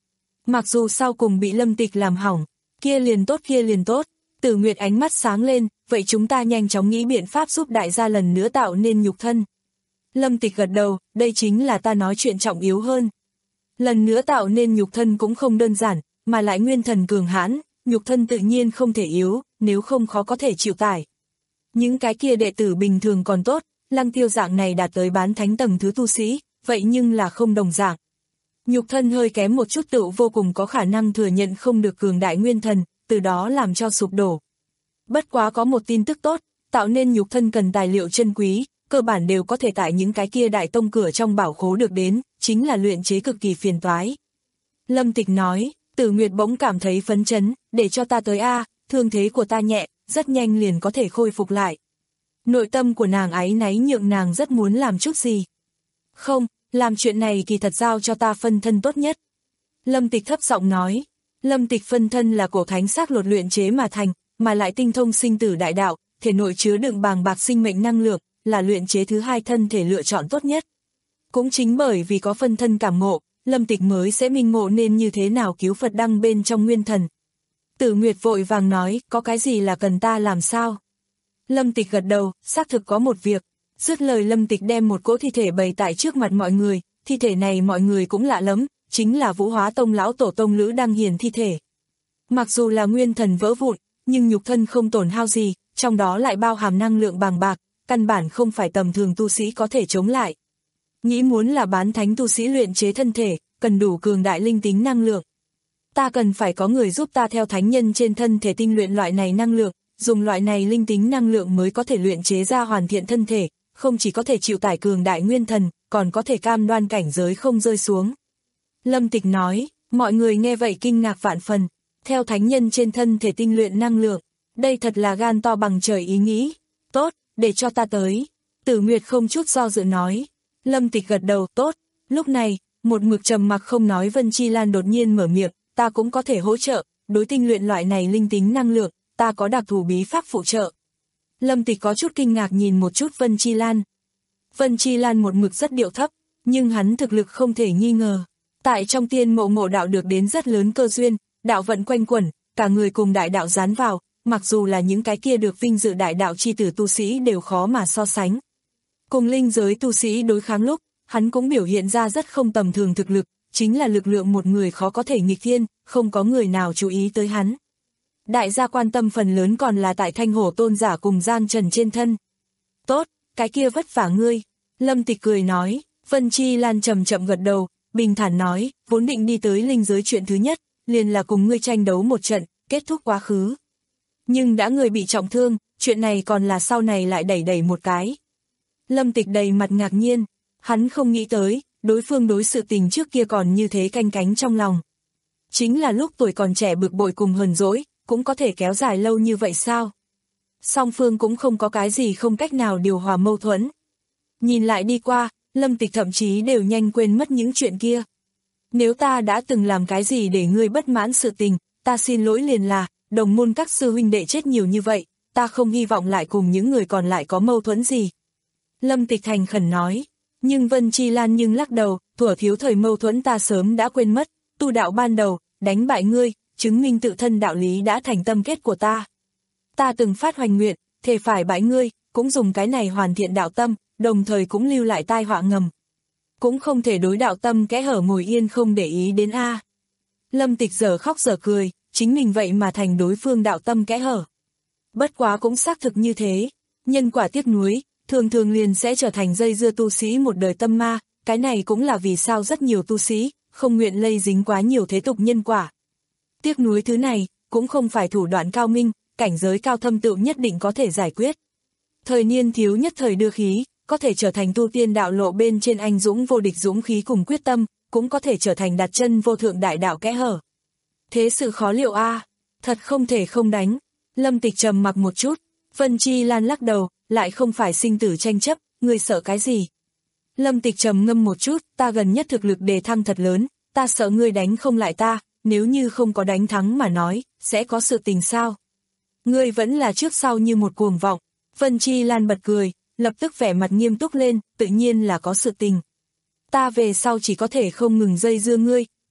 Mặc dù sau cùng bị Lâm Tịch làm hỏng, kia liền tốt kia liền tốt. Tử Nguyệt ánh mắt sáng lên, vậy chúng ta nhanh chóng nghĩ biện pháp giúp đại gia lần nữa tạo nên nhục thân. Lâm Tịch gật đầu, đây chính là ta nói chuyện trọng yếu hơn. Lần nữa tạo nên nhục thân cũng không đơn giản, mà lại nguyên thần cường hãn, nhục thân tự nhiên không thể yếu, nếu không khó có thể chịu tải. Những cái kia đệ tử bình thường còn tốt, Lăng Tiêu dạng này đạt tới bán thánh tầng thứ tu sĩ, vậy nhưng là không đồng dạng. Nhục thân hơi kém một chút tựu vô cùng có khả năng thừa nhận không được cường đại nguyên thần, từ đó làm cho sụp đổ. Bất quá có một tin tức tốt, tạo nên nhục thân cần tài liệu chân quý, cơ bản đều có thể tại những cái kia đại tông cửa trong bảo khố được đến, chính là luyện chế cực kỳ phiền toái. Lâm Tịch nói, Tử Nguyệt bỗng cảm thấy phấn chấn, để cho ta tới a, thương thế của ta nhẹ, rất nhanh liền có thể khôi phục lại. Nội tâm của nàng áy náy nhượng nàng rất muốn làm chút gì. Không, làm chuyện này kỳ thật giao cho ta phân thân tốt nhất. Lâm Tịch thấp giọng nói, Lâm Tịch phân thân là cổ thánh xác lột luyện chế mà thành, mà lại tinh thông sinh tử đại đạo, thể nội chứa đựng bàng bạc sinh mệnh năng lượng, là luyện chế thứ hai thân thể lựa chọn tốt nhất. Cũng chính bởi vì có phân thân cảm ngộ, Lâm Tịch mới sẽ minh ngộ nên như thế nào cứu Phật đăng bên trong nguyên thần. Tử Nguyệt vội vàng nói, có cái gì là cần ta làm sao? Lâm Tịch gật đầu, xác thực có một việc. Dứt lời Lâm Tịch đem một cỗ thi thể bày tại trước mặt mọi người, thi thể này mọi người cũng lạ lắm, chính là Vũ Hóa Tông lão tổ tông Lữ Đăng Hiền thi thể. Mặc dù là nguyên thần vỡ vụn, nhưng nhục thân không tổn hao gì, trong đó lại bao hàm năng lượng bàng bạc, căn bản không phải tầm thường tu sĩ có thể chống lại. Nghĩ muốn là bán thánh tu sĩ luyện chế thân thể, cần đủ cường đại linh tính năng lượng. Ta cần phải có người giúp ta theo thánh nhân trên thân thể tinh luyện loại này năng lượng, dùng loại này linh tính năng lượng mới có thể luyện chế ra hoàn thiện thân thể, không chỉ có thể chịu tải cường đại nguyên thần, còn có thể cam đoan cảnh giới không rơi xuống. Lâm Tịch nói, mọi người nghe vậy kinh ngạc vạn phần, theo thánh nhân trên thân thể tinh luyện năng lượng, đây thật là gan to bằng trời ý nghĩ. Tốt, để cho ta tới. Tử Nguyệt không chút do dự nói. Lâm Tịch gật đầu, tốt. Lúc này, một mực trầm mặc không nói Vân Chi Lan đột nhiên mở miệng, ta cũng có thể hỗ trợ, đối tinh luyện loại này linh tính năng lượng, ta có đặc thù bí pháp phụ trợ. Lâm Tịch có chút kinh ngạc nhìn một chút Vân Chi Lan. Vân Chi Lan một mực rất điệu thấp, nhưng hắn thực lực không thể nghi ngờ. Tại trong tiên mộ ngộ đạo được đến rất lớn cơ duyên, đạo vận quanh quẩn, cả người cùng đại đạo dán vào, mặc dù là những cái kia được vinh dự đại đạo chi tử tu sĩ đều khó mà so sánh. Cùng linh giới tu sĩ đối kháng lúc, hắn cũng biểu hiện ra rất không tầm thường thực lực, chính là lực lượng một người khó có thể nghịch thiên, không có người nào chú ý tới hắn. Đại gia quan tâm phần lớn còn là tại Thanh Hổ tôn giả cùng Giang Trần trên thân. Tốt, cái kia vất vả ngươi. Lâm Tịch cười nói, Vân Chi Lan chậm chậm gật đầu, bình thản nói, vốn định đi tới linh giới chuyện thứ nhất, liền là cùng ngươi tranh đấu một trận, kết thúc quá khứ. Nhưng đã người bị trọng thương, chuyện này còn là sau này lại đẩy đẩy một cái. Lâm Tịch đầy mặt ngạc nhiên, hắn không nghĩ tới, đối phương đối sự tình trước kia còn như thế canh cánh trong lòng. Chính là lúc tuổi còn trẻ bực bội cùng hờn dỗi, cũng có thể kéo dài lâu như vậy sao? Song phương cũng không có cái gì không cách nào điều hòa mâu thuẫn. Nhìn lại đi qua, Lâm Tịch thậm chí đều nhanh quên mất những chuyện kia. Nếu ta đã từng làm cái gì để ngươi bất mãn sự tình, ta xin lỗi liền là, đồng môn các sư huynh đệ chết nhiều như vậy, ta không hy vọng lại cùng những người còn lại có mâu thuẫn gì. Lâm Tịch thành khẩn nói, nhưng Vân Chi Lan nhưng lắc đầu, thuở thiếu thời mâu thuẫn ta sớm đã quên mất, tu đạo ban đầu, đánh bại ngươi, chứng minh tự thân đạo lý đã thành tâm kết của ta. Ta từng phát hoành nguyện, thề phải bãi ngươi, cũng dùng cái này hoàn thiện đạo tâm, đồng thời cũng lưu lại tai họa ngầm. Cũng không thể đối đạo tâm kẽ hở ngồi yên không để ý đến a. Lâm Tịch giờ khóc giờ cười, chính mình vậy mà thành đối phương đạo tâm kẽ hở. Bất quá cũng xác thực như thế, nhân quả tiếc nuối, thường thường liền sẽ trở thành dây dưa tu sĩ một đời tâm ma, cái này cũng là vì sao rất nhiều tu sĩ không nguyện lây dính quá nhiều thế tục nhân quả. Tiếc nuối thứ này, cũng không phải thủ đoạn cao minh, cảnh giới cao thâm tựu nhất định có thể giải quyết. Thời niên thiếu nhất thời đưa khí, có thể trở thành tu tiên đạo lộ bên trên anh dũng vô địch dũng khí cùng quyết tâm, cũng có thể trở thành đặt chân vô thượng đại đạo kẽ hở. Thế sự khó liệu a, à, thật không thể không đánh. Lâm Tịch trầm mặc một chút, Vân Chi Lan lắc đầu, lại không phải sinh tử tranh chấp, ngươi sợ cái gì? Lâm Tịch trầm ngâm một chút, ta gần nhất thực lực đề thăng thật lớn, ta sợ ngươi đánh không lại ta, nếu như không có đánh thắng mà nói, sẽ có sự tình sao? Ngươi vẫn là trước sau như một cuồng vọng. Vân Chi Lan bật cười, lập tức vẻ mặt nghiêm túc lên, tự nhiên là có sự tình. Ta về sau chỉ có thể không ngừng dây dưa ngươi,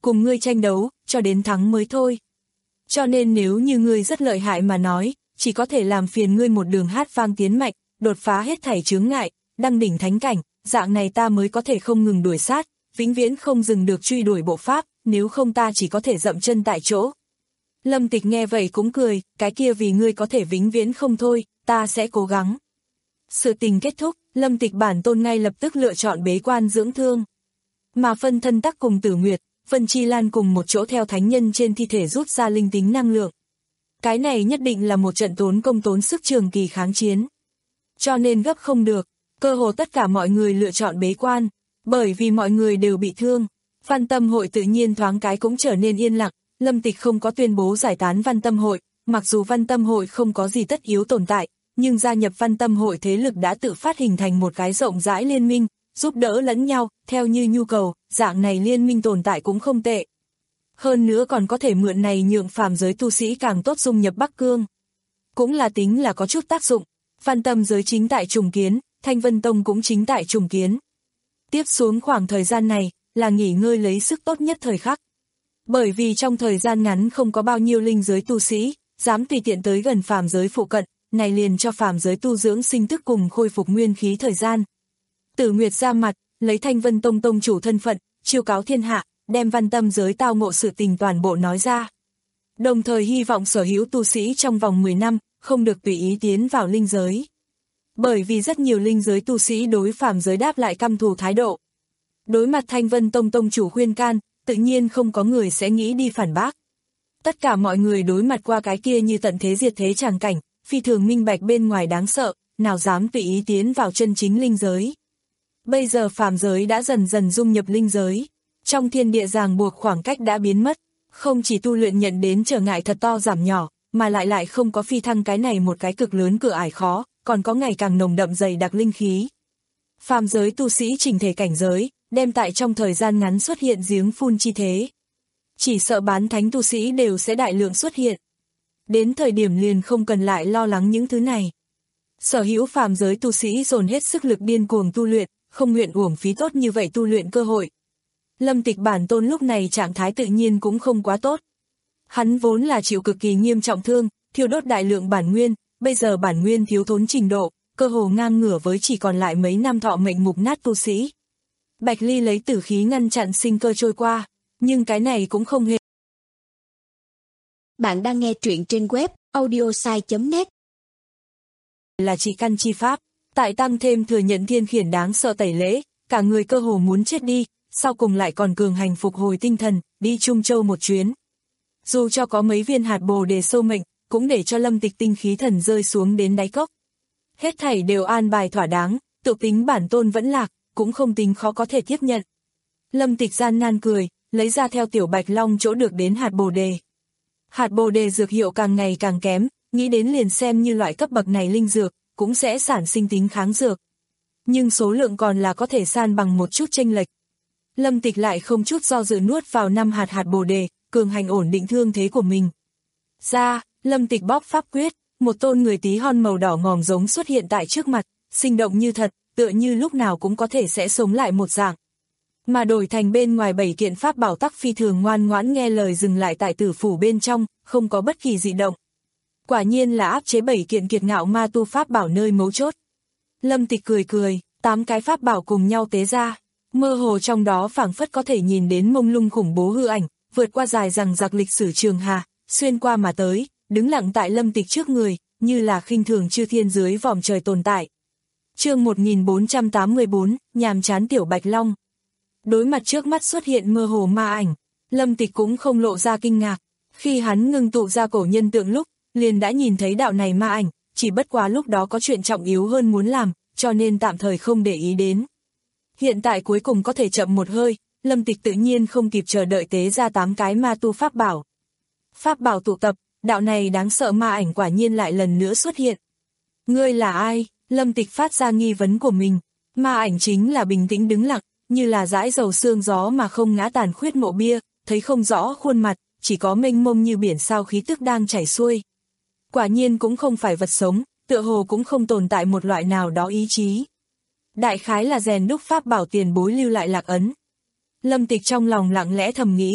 cùng ngươi tranh đấu, cho đến thắng mới thôi. Cho nên nếu như ngươi rất lợi hại mà nói, chỉ có thể làm phiền ngươi một đường hát vang tiến mạnh, đột phá hết thảy chướng ngại, đăng đỉnh thánh cảnh, dạng này ta mới có thể không ngừng đuổi sát, vĩnh viễn không dừng được truy đuổi bộ pháp, nếu không ta chỉ có thể dậm chân tại chỗ. Lâm Tịch nghe vậy cũng cười, cái kia vì ngươi có thể vĩnh viễn không thôi, ta sẽ cố gắng. Sự tình kết thúc, Lâm Tịch bản tôn ngay lập tức lựa chọn bế quan dưỡng thương. Mà phân thân tắc cùng Tử Nguyệt, Vân Chi Lan cùng một chỗ theo thánh nhân trên thi thể rút ra linh tính năng lượng. Cái này nhất định là một trận tốn công tốn sức trường kỳ kháng chiến. Cho nên gấp không được, cơ hồ tất cả mọi người lựa chọn bế quan, bởi vì mọi người đều bị thương. Văn Tâm hội tự nhiên thoáng cái cũng trở nên yên lặng, Lâm Tịch không có tuyên bố giải tán Văn Tâm hội, mặc dù Văn Tâm hội không có gì tất yếu tồn tại, nhưng gia nhập Văn Tâm hội thế lực đã tự phát hình thành một cái rộng rãi liên minh, giúp đỡ lẫn nhau, theo như nhu cầu, dạng này liên minh tồn tại cũng không tệ. Hơn nữa còn có thể mượn này nhượng phàm giới tu sĩ càng tốt dung nhập Bắc Cương. Cũng là tính là có chút tác dụng, Văn Tâm giới chính tại trùng kiến, Thanh Vân Tông cũng chính tại trùng kiến. Tiếp xuống khoảng thời gian này, là nghỉ ngơi lấy sức tốt nhất thời khắc. Bởi vì trong thời gian ngắn không có bao nhiêu linh giới tu sĩ, dám tùy tiện tới gần phàm giới phụ cận, này liền cho phàm giới tu dưỡng sinh tức cùng khôi phục nguyên khí thời gian. Tử Nguyệt ra mặt, lấy Thanh Vân Tông tông chủ thân phận, chiêu cáo thiên hạ, đem Văn Tâm giới tao ngộ sự tình toàn bộ nói ra. Đồng thời hy vọng sở hữu tu sĩ trong vòng mười năm, không được tùy ý tiến vào linh giới. Bởi vì rất nhiều linh giới tu sĩ đối phàm giới đáp lại căm thù thái độ. Đối mặt Thanh Vân Tông tông chủ khuyên can, tự nhiên không có người sẽ nghĩ đi phản bác. Tất cả mọi người đối mặt qua cái kia như tận thế diệt thế tràng cảnh, phi thường minh bạch bên ngoài đáng sợ, nào dám tùy ý tiến vào chân chính linh giới. Bây giờ phàm giới đã dần dần dung nhập linh giới, trong thiên địa ràng buộc khoảng cách đã biến mất, không chỉ tu luyện nhận đến trở ngại thật to giảm nhỏ, mà lại lại không có phi thăng cái này một cái cực lớn cửa ải khó, còn có ngày càng nồng đậm dày đặc linh khí. Phàm giới tu sĩ chỉnh thể cảnh giới, đem tại trong thời gian ngắn xuất hiện giếng phun chi thế. Chỉ sợ bán thánh tu sĩ đều sẽ đại lượng xuất hiện. Đến thời điểm liền không cần lại lo lắng những thứ này. Sở hữu phàm giới tu sĩ dồn hết sức lực điên cuồng tu luyện, không nguyện uổng phí tốt như vậy tu luyện cơ hội. Lâm Tịch bản tôn lúc này trạng thái tự nhiên cũng không quá tốt. Hắn vốn là chịu cực kỳ nghiêm trọng thương, thiêu đốt đại lượng bản nguyên, bây giờ bản nguyên thiếu thốn trình độ, cơ hồ ngang ngửa với chỉ còn lại mấy năm thọ mệnh mục nát tu sĩ. Bạch Ly lấy tử khí ngăn chặn sinh cơ trôi qua, nhưng cái này cũng không hề. Bạn đang nghe truyện trên web audiosai chấm net. Là chỉ căn chi pháp, tại tăng thêm thừa nhận thiên khiển đáng sợ tẩy lễ, cả người cơ hồ muốn chết đi, sau cùng lại còn cường hành phục hồi tinh thần, đi Trung Châu một chuyến. Dù cho có mấy viên hạt bồ đề sâu mệnh, cũng để cho Lâm Tịch tinh khí thần rơi xuống đến đáy cốc. Hết thảy đều an bài thỏa đáng, tự tính bản tôn vẫn lạc, cũng không tính khó có thể tiếp nhận. Lâm Tịch gian nan cười, lấy ra theo tiểu bạch long chỗ được đến hạt bồ đề. Hạt bồ đề dược hiệu càng ngày càng kém, nghĩ đến liền xem như loại cấp bậc này linh dược, cũng sẽ sản sinh tính kháng dược. Nhưng số lượng còn là có thể san bằng một chút chênh lệch. Lâm Tịch lại không chút do dự nuốt vào năm hạt hạt bồ đề, cường hành ổn định thương thế của mình. Ra, Lâm Tịch bóp pháp quyết, một tôn người tí hon màu đỏ ngòm giống xuất hiện tại trước mặt, sinh động như thật, tựa như lúc nào cũng có thể sẽ sống lại một dạng. Mà đổi thành bên ngoài bảy kiện pháp bảo tắc phi thường ngoan ngoãn nghe lời dừng lại tại tử phủ bên trong, không có bất kỳ dị động. Quả nhiên là áp chế bảy kiện kiệt ngạo ma tu pháp bảo nơi mấu chốt. Lâm Tịch cười cười, tám cái pháp bảo cùng nhau tế ra, mơ hồ trong đó phảng phất có thể nhìn đến mông lung khủng bố hư ảnh, vượt qua dài rằng giặc lịch sử trường hà, xuyên qua mà tới, đứng lặng tại Lâm Tịch trước người, như là khinh thường chư thiên dưới vòm trời tồn tại. Chương một nghìn bốn trăm tám mươi tư, nhàm chán tiểu bạch long. Đối mặt trước mắt xuất hiện mơ hồ ma ảnh, Lâm Tịch cũng không lộ ra kinh ngạc, khi hắn ngưng tụ ra cổ nhân tượng lúc, liền đã nhìn thấy đạo này ma ảnh, chỉ bất quá lúc đó có chuyện trọng yếu hơn muốn làm, cho nên tạm thời không để ý đến. Hiện tại cuối cùng có thể chậm một hơi, Lâm Tịch tự nhiên không kịp chờ đợi tế ra tám cái ma tu pháp bảo. Pháp bảo tụ tập, đạo này đáng sợ ma ảnh quả nhiên lại lần nữa xuất hiện. Ngươi là ai? Lâm Tịch phát ra nghi vấn của mình. Ma ảnh chính là bình tĩnh đứng lặng, như là dãi dầu sương gió mà không ngã tàn khuyết mộ bia, thấy không rõ khuôn mặt, chỉ có mênh mông như biển sao khí tức đang chảy xuôi. Quả nhiên cũng không phải vật sống, tựa hồ cũng không tồn tại một loại nào đó ý chí. Đại khái là rèn đúc pháp bảo tiền bối lưu lại lạc ấn. Lâm Tịch trong lòng lặng lẽ thầm nghĩ,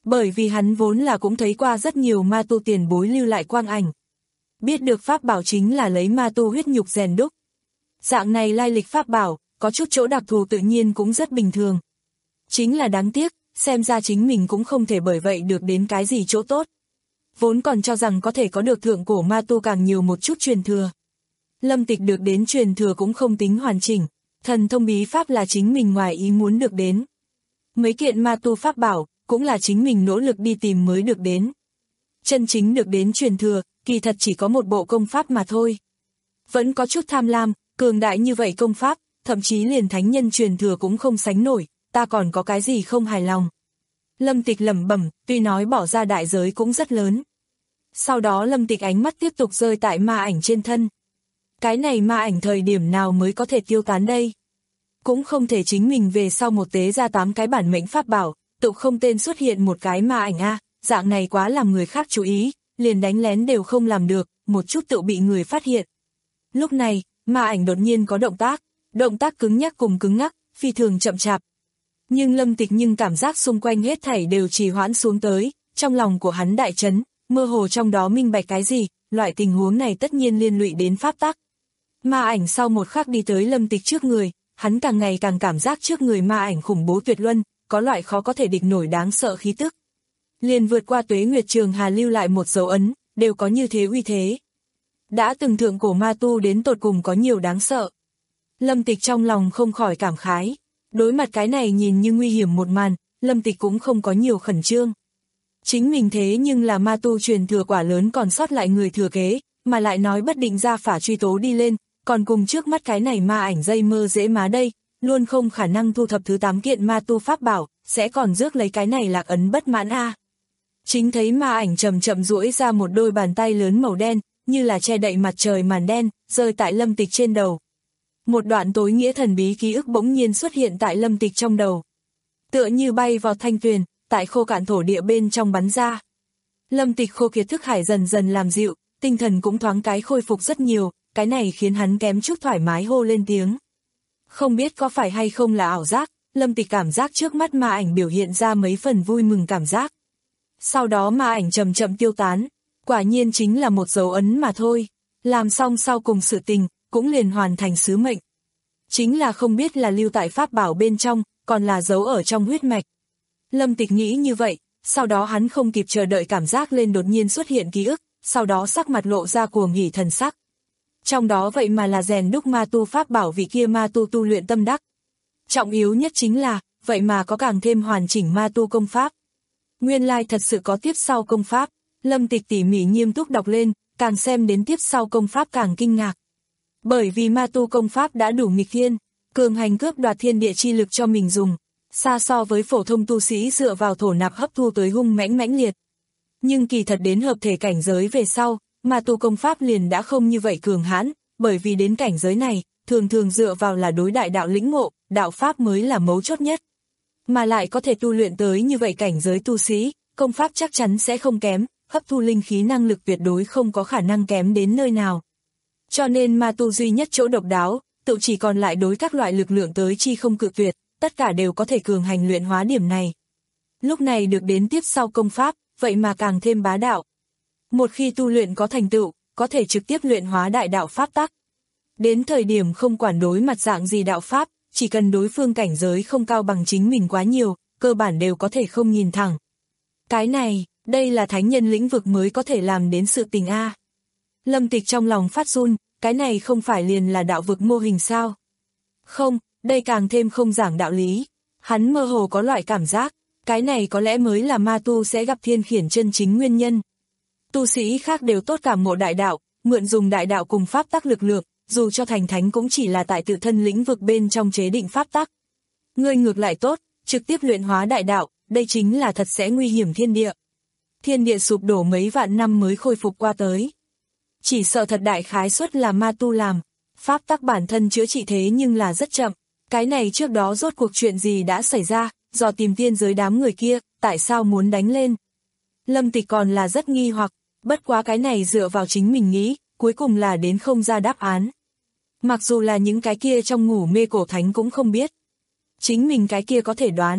Bởi vì hắn vốn là cũng thấy qua rất nhiều ma tu tiền bối lưu lại quang ảnh. Biết được pháp bảo chính là lấy ma tu huyết nhục rèn đúc. Dạng này lai lịch pháp bảo, có chút chỗ đặc thù tự nhiên cũng rất bình thường. Chính là đáng tiếc, xem ra chính mình cũng không thể bởi vậy được đến cái gì chỗ tốt. Vốn còn cho rằng có thể có được thượng cổ ma tu càng nhiều một chút truyền thừa. Lâm Tịch được đến truyền thừa cũng không tính hoàn chỉnh, thần thông bí pháp là chính mình ngoài ý muốn được đến. Mấy kiện ma tu pháp bảo, cũng là chính mình nỗ lực đi tìm mới được đến. Chân chính được đến truyền thừa, kỳ thật chỉ có một bộ công pháp mà thôi. Vẫn có chút tham lam, cường đại như vậy công pháp, thậm chí liền thánh nhân truyền thừa cũng không sánh nổi, ta còn có cái gì không hài lòng. Lâm Tịch lẩm bẩm, tuy nói bỏ ra đại giới cũng rất lớn. Sau đó Lâm Tịch ánh mắt tiếp tục rơi tại ma ảnh trên thân. Cái này ma ảnh thời điểm nào mới có thể tiêu tán đây? Cũng không thể chính mình về sau một tế ra tám cái bản mệnh pháp bảo, tự không tên xuất hiện một cái ma ảnh a, dạng này quá làm người khác chú ý, liền đánh lén đều không làm được, một chút tự bị người phát hiện. Lúc này, ma ảnh đột nhiên có động tác, động tác cứng nhắc cùng cứng ngắc, phi thường chậm chạp. Nhưng Lâm Tịch nhưng cảm giác xung quanh hết thảy đều trì hoãn xuống tới, trong lòng của hắn đại chấn, mơ hồ trong đó minh bạch cái gì, loại tình huống này tất nhiên liên lụy đến pháp tắc. Ma ảnh sau một khắc đi tới Lâm Tịch trước người, hắn càng ngày càng cảm giác trước người ma ảnh khủng bố tuyệt luân, có loại khó có thể địch nổi đáng sợ khí tức. Liền vượt qua tuế nguyệt trường hà lưu lại một dấu ấn, đều có như thế uy thế. Đã từng thượng cổ ma tu đến tột cùng có nhiều đáng sợ. Lâm Tịch trong lòng không khỏi cảm khái. Đối mặt cái này nhìn như nguy hiểm một màn, Lâm Tịch cũng không có nhiều khẩn trương. Chính mình thế nhưng là ma tu truyền thừa quả lớn còn sót lại người thừa kế, mà lại nói bất định ra phả truy tố đi lên, còn cùng trước mắt cái này ma ảnh dây mơ dễ má đây, luôn không khả năng thu thập thứ tám kiện ma tu pháp bảo, sẽ còn rước lấy cái này lạc ấn bất mãn a. Chính thấy ma ảnh chậm chậm duỗi ra một đôi bàn tay lớn màu đen, như là che đậy mặt trời màn đen, rơi tại Lâm Tịch trên đầu. Một đoạn tối nghĩa thần bí ký ức bỗng nhiên xuất hiện tại Lâm Tịch trong đầu. Tựa như bay vào thanh tuyền, tại khô cạn thổ địa bên trong bắn ra. Lâm Tịch khô kiệt thức hải dần dần làm dịu, tinh thần cũng thoáng cái khôi phục rất nhiều, cái này khiến hắn kém chút thoải mái hô lên tiếng. Không biết có phải hay không là ảo giác, Lâm Tịch cảm giác trước mắt ma ảnh biểu hiện ra mấy phần vui mừng cảm giác. Sau đó ma ảnh chậm chậm tiêu tán, quả nhiên chính là một dấu ấn mà thôi, làm xong sau cùng sự tình, cũng liền hoàn thành sứ mệnh. Chính là không biết là lưu tại pháp bảo bên trong, còn là giấu ở trong huyết mạch. Lâm Tịch nghĩ như vậy, sau đó hắn không kịp chờ đợi cảm giác lên đột nhiên xuất hiện ký ức, sau đó sắc mặt lộ ra cuồng hỉ thần sắc. Trong đó vậy mà là rèn đúc ma tu pháp bảo vị kia ma tu tu luyện tâm đắc. Trọng yếu nhất chính là, vậy mà có càng thêm hoàn chỉnh ma tu công pháp. Nguyên lai thật sự có tiếp sau công pháp, Lâm Tịch tỉ mỉ nghiêm túc đọc lên, càng xem đến tiếp sau công pháp càng kinh ngạc. Bởi vì ma tu công pháp đã đủ nghịch thiên, cường hành cướp đoạt thiên địa chi lực cho mình dùng, xa so với phổ thông tu sĩ dựa vào thổ nạp hấp thu tới hung mãnh mãnh liệt. Nhưng kỳ thật đến hợp thể cảnh giới về sau, ma tu công pháp liền đã không như vậy cường hãn, bởi vì đến cảnh giới này, thường thường dựa vào là đối đại đạo lĩnh ngộ, đạo pháp mới là mấu chốt nhất. Mà lại có thể tu luyện tới như vậy cảnh giới tu sĩ, công pháp chắc chắn sẽ không kém, hấp thu linh khí năng lực tuyệt đối không có khả năng kém đến nơi nào. Cho nên ma tu duy nhất chỗ độc đáo, tự chỉ còn lại đối các loại lực lượng tới chi không cự tuyệt, tất cả đều có thể cường hành luyện hóa điểm này. Lúc này được đến tiếp sau công pháp, vậy mà càng thêm bá đạo. Một khi tu luyện có thành tựu, có thể trực tiếp luyện hóa đại đạo pháp tắc. Đến thời điểm không quản đối mặt dạng gì đạo pháp, chỉ cần đối phương cảnh giới không cao bằng chính mình quá nhiều, cơ bản đều có thể không nhìn thẳng. Cái này, đây là thánh nhân lĩnh vực mới có thể làm đến sự tình a. Lâm Tịch trong lòng phát run, cái này không phải liền là đạo vực mô hình sao? Không, đây càng thêm không giảng đạo lý. Hắn mơ hồ có loại cảm giác, cái này có lẽ mới là ma tu sẽ gặp thiên khiển chân chính nguyên nhân. Tu sĩ khác đều tốt cảm ngộ đại đạo, mượn dùng đại đạo cùng pháp tắc lực lượng, dù cho thành thánh cũng chỉ là tại tự thân lĩnh vực bên trong chế định pháp tắc. Ngươi ngược lại tốt, trực tiếp luyện hóa đại đạo, đây chính là thật sẽ nguy hiểm thiên địa. Thiên địa sụp đổ mấy vạn năm mới khôi phục qua tới. Chỉ sợ thật đại khái suất là ma tu làm, pháp tắc bản thân chữa trị thế nhưng là rất chậm. Cái này trước đó rốt cuộc chuyện gì đã xảy ra, do tìm tiên giới đám người kia, tại sao muốn đánh lên. Lâm Tịch còn là rất nghi hoặc, bất quá cái này dựa vào chính mình nghĩ, cuối cùng là đến không ra đáp án. Mặc dù là những cái kia trong ngủ mê cổ thánh cũng không biết. Chính mình cái kia có thể đoán,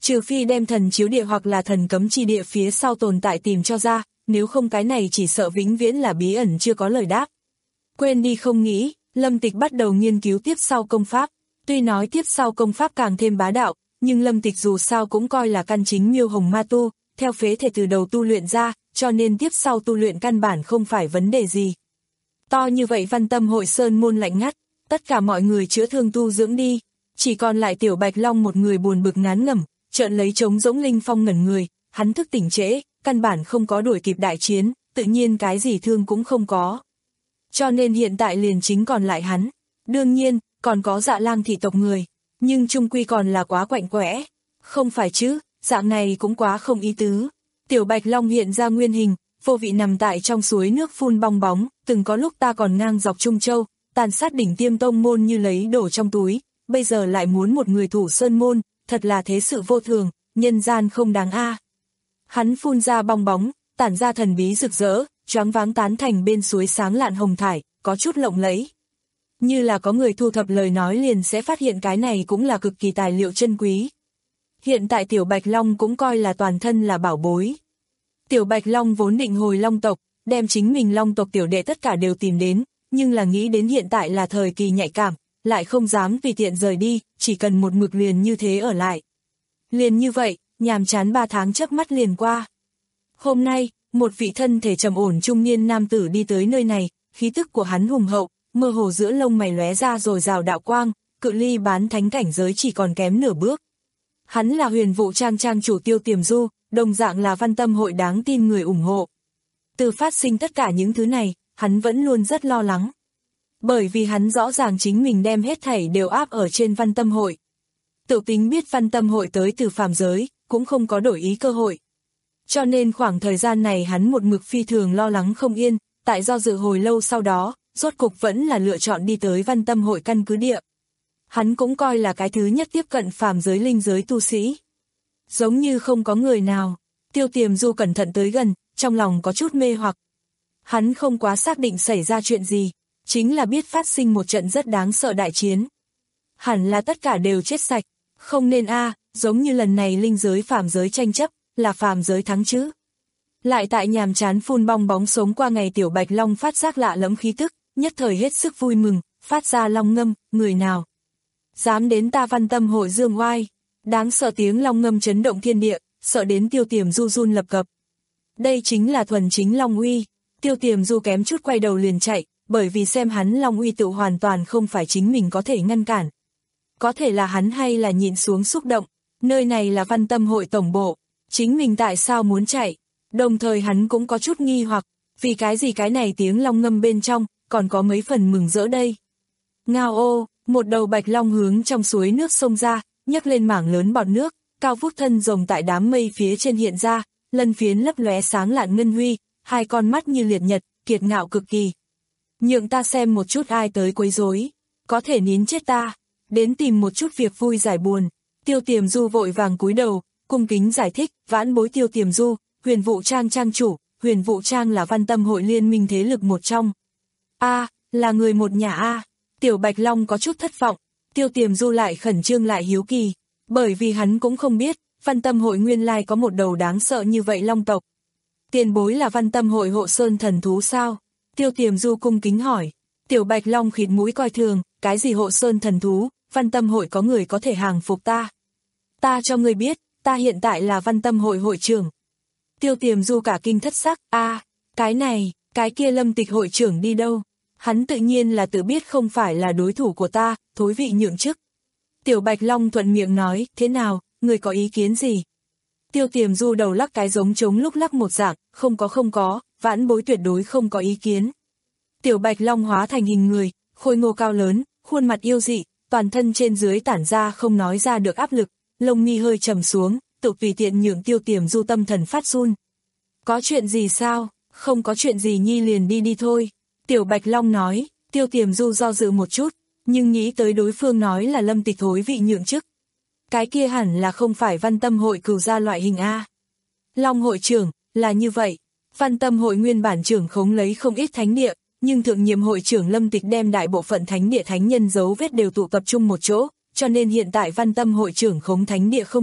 trừ phi đem thần chiếu địa hoặc là thần cấm chi địa phía sau tồn tại tìm cho ra, nếu không cái này chỉ sợ vĩnh viễn là bí ẩn chưa có lời đáp. Quên đi không nghĩ, Lâm Tịch bắt đầu nghiên cứu tiếp sau công pháp, tuy nói tiếp sau công pháp càng thêm bá đạo, nhưng Lâm Tịch dù sao cũng coi là căn chính miêu hồng ma tu, theo phế thể từ đầu tu luyện ra, cho nên tiếp sau tu luyện căn bản không phải vấn đề gì. To như vậy Văn Tâm hội sơn môn lạnh ngắt, tất cả mọi người chữa thương tu dưỡng đi, chỉ còn lại Tiểu Bạch Long một người buồn bực ngán ngẩm, trợn lấy trống rỗng linh phong ngẩn người, hắn thức tỉnh trễ, căn bản không có đuổi kịp đại chiến, tự nhiên cái gì thương cũng không có. Cho nên hiện tại liền chính còn lại hắn, đương nhiên, còn có Dạ Lang thị tộc người, nhưng chung quy còn là quá quạnh quẽ, không phải chứ, dạng này cũng quá không ý tứ. Tiểu Bạch Long hiện ra nguyên hình, vô vị nằm tại trong suối nước phun bong bóng, từng có lúc ta còn ngang dọc Trung Châu, tàn sát đỉnh tiêm tông môn như lấy đổ trong túi, bây giờ lại muốn một người thủ sơn môn, thật là thế sự vô thường, nhân gian không đáng a. Hắn phun ra bong bóng, tản ra thần bí rực rỡ, choáng váng tán thành bên suối sáng lạn hồng thải, có chút lộng lẫy. Như là có người thu thập lời nói liền sẽ phát hiện cái này cũng là cực kỳ tài liệu chân quý. Hiện tại Tiểu Bạch Long cũng coi là toàn thân là bảo bối. Tiểu Bạch Long vốn định hồi Long tộc, đem chính mình Long tộc tiểu đệ tất cả đều tìm đến, nhưng là nghĩ đến hiện tại là thời kỳ nhạy cảm, lại không dám tùy tiện rời đi, chỉ cần một mực liền như thế ở lại. Liền như vậy, nhàm chán ba tháng chớp mắt liền qua. Hôm nay, một vị thân thể trầm ổn trung niên nam tử đi tới nơi này, khí tức của hắn hùng hậu, mơ hồ giữa lông mày lóe ra rồi rào đạo quang, cự ly bán thánh cảnh giới chỉ còn kém nửa bước. Hắn là Huyền Vũ Trang trang chủ Tiêu Tiềm Du, đồng dạng là Văn Tâm hội đáng tin người ủng hộ. Từ phát sinh tất cả những thứ này, hắn vẫn luôn rất lo lắng. Bởi vì hắn rõ ràng chính mình đem hết thảy đều áp ở trên Văn Tâm hội. Tự tính biết Văn Tâm hội tới từ phàm giới, cũng không có đổi ý cơ hội. Cho nên khoảng thời gian này hắn một mực phi thường lo lắng không yên, tại do dự hồi lâu sau đó, rốt cục vẫn là lựa chọn đi tới Văn Tâm hội căn cứ địa. Hắn cũng coi là cái thứ nhất tiếp cận phàm giới linh giới tu sĩ. Giống như không có người nào, Tiêu Tiềm Du cẩn thận tới gần, trong lòng có chút mê hoặc. Hắn không quá xác định xảy ra chuyện gì, chính là biết phát sinh một trận rất đáng sợ đại chiến. Hẳn là tất cả đều chết sạch, không nên a, giống như lần này linh giới phàm giới tranh chấp, là phàm giới thắng chứ. Lại tại nhàm chán phun bong bóng sống qua ngày Tiểu Bạch Long phát giác lạ lẫm khí tức, nhất thời hết sức vui mừng, phát ra long ngâm, người nào dám đến ta Văn Tâm hội dương oai. Đáng sợ tiếng long ngâm chấn động thiên địa, sợ đến Tiêu Tiềm Du run lập cập. Đây chính là thuần chính long uy. Tiêu Tiềm Du kém chút quay đầu liền chạy, bởi vì xem hắn long uy tự hoàn toàn không phải chính mình có thể ngăn cản. Có thể là hắn hay là nhịn xuống xúc động, nơi này là Văn Tâm hội tổng bộ, chính mình tại sao muốn chạy? Đồng thời hắn cũng có chút nghi hoặc, vì cái gì cái này tiếng long ngâm bên trong, còn có mấy phần mừng rỡ đây. Ngao ô, một đầu bạch long hướng trong suối nước sông ra, nhấc lên mảng lớn bọt nước, cao vút thân rồng tại đám mây phía trên hiện ra, lân phiến lấp lóe sáng lạn ngân huy, hai con mắt như liệt nhật, kiệt ngạo cực kỳ. Nhượng ta xem một chút ai tới quấy rối, có thể nín chết ta, đến tìm một chút việc vui giải buồn. Tiêu Tiềm Du vội vàng cúi đầu, cung kính giải thích, vãn bối Tiêu Tiềm Du, Huyền Vũ Trang trang chủ, Huyền Vũ Trang là Văn Tâm hội liên minh thế lực một trong. A, à, là người một nhà a. À. Tiểu Bạch Long có chút thất vọng, Tiêu Tiềm Du lại khẩn trương lại hiếu kỳ, bởi vì hắn cũng không biết, Văn Tâm hội nguyên lai có một đầu đáng sợ như vậy long tộc. Tiền bối là Văn Tâm hội hộ sơn thần thú sao? Tiêu Tiềm Du cung kính hỏi. Tiểu Bạch Long khịt mũi coi thường, cái gì hộ sơn thần thú, Văn Tâm hội có người có thể hàng phục ta. Ta cho ngươi biết, ta hiện tại là Văn Tâm hội hội trưởng. Tiêu Tiềm Du cả kinh thất sắc, a, à, cái này, cái kia Lâm Tịch hội trưởng đi đâu? Hắn tự nhiên là tự biết không phải là đối thủ của ta, thối vị nhượng chức. Tiểu Bạch Long thuận miệng nói, thế nào, người có ý kiến gì? Tiêu Tiềm Du đầu lắc cái giống trống lúc lắc một dạng, không có không có, vãn bối tuyệt đối không có ý kiến. Tiểu Bạch Long hóa thành hình người, khôi ngô cao lớn, khuôn mặt yêu dị, toàn thân trên dưới tản ra không nói ra được áp lực, lông mi hơi trầm xuống, tự tùy tiện nhượng Tiêu Tiềm Du tâm thần phát run. Có chuyện gì sao? Không có chuyện gì nhi liền đi đi thôi. Tiểu Bạch Long nói. Tiêu Tiềm Du do dự một chút, nhưng nghĩ tới đối phương nói là Lâm Tịch thối vị nhượng chức. Cái kia hẳn là không phải Văn Tâm hội cửu gia loại hình A. Long hội trưởng, là như vậy. Văn Tâm hội nguyên bản trưởng khống lấy không ít thánh địa, nhưng thượng nhiệm hội trưởng Lâm Tịch đem đại bộ phận thánh địa thánh nhân dấu vết đều tụ tập trung một chỗ, cho nên hiện tại Văn Tâm hội trưởng khống thánh địa không nhiều,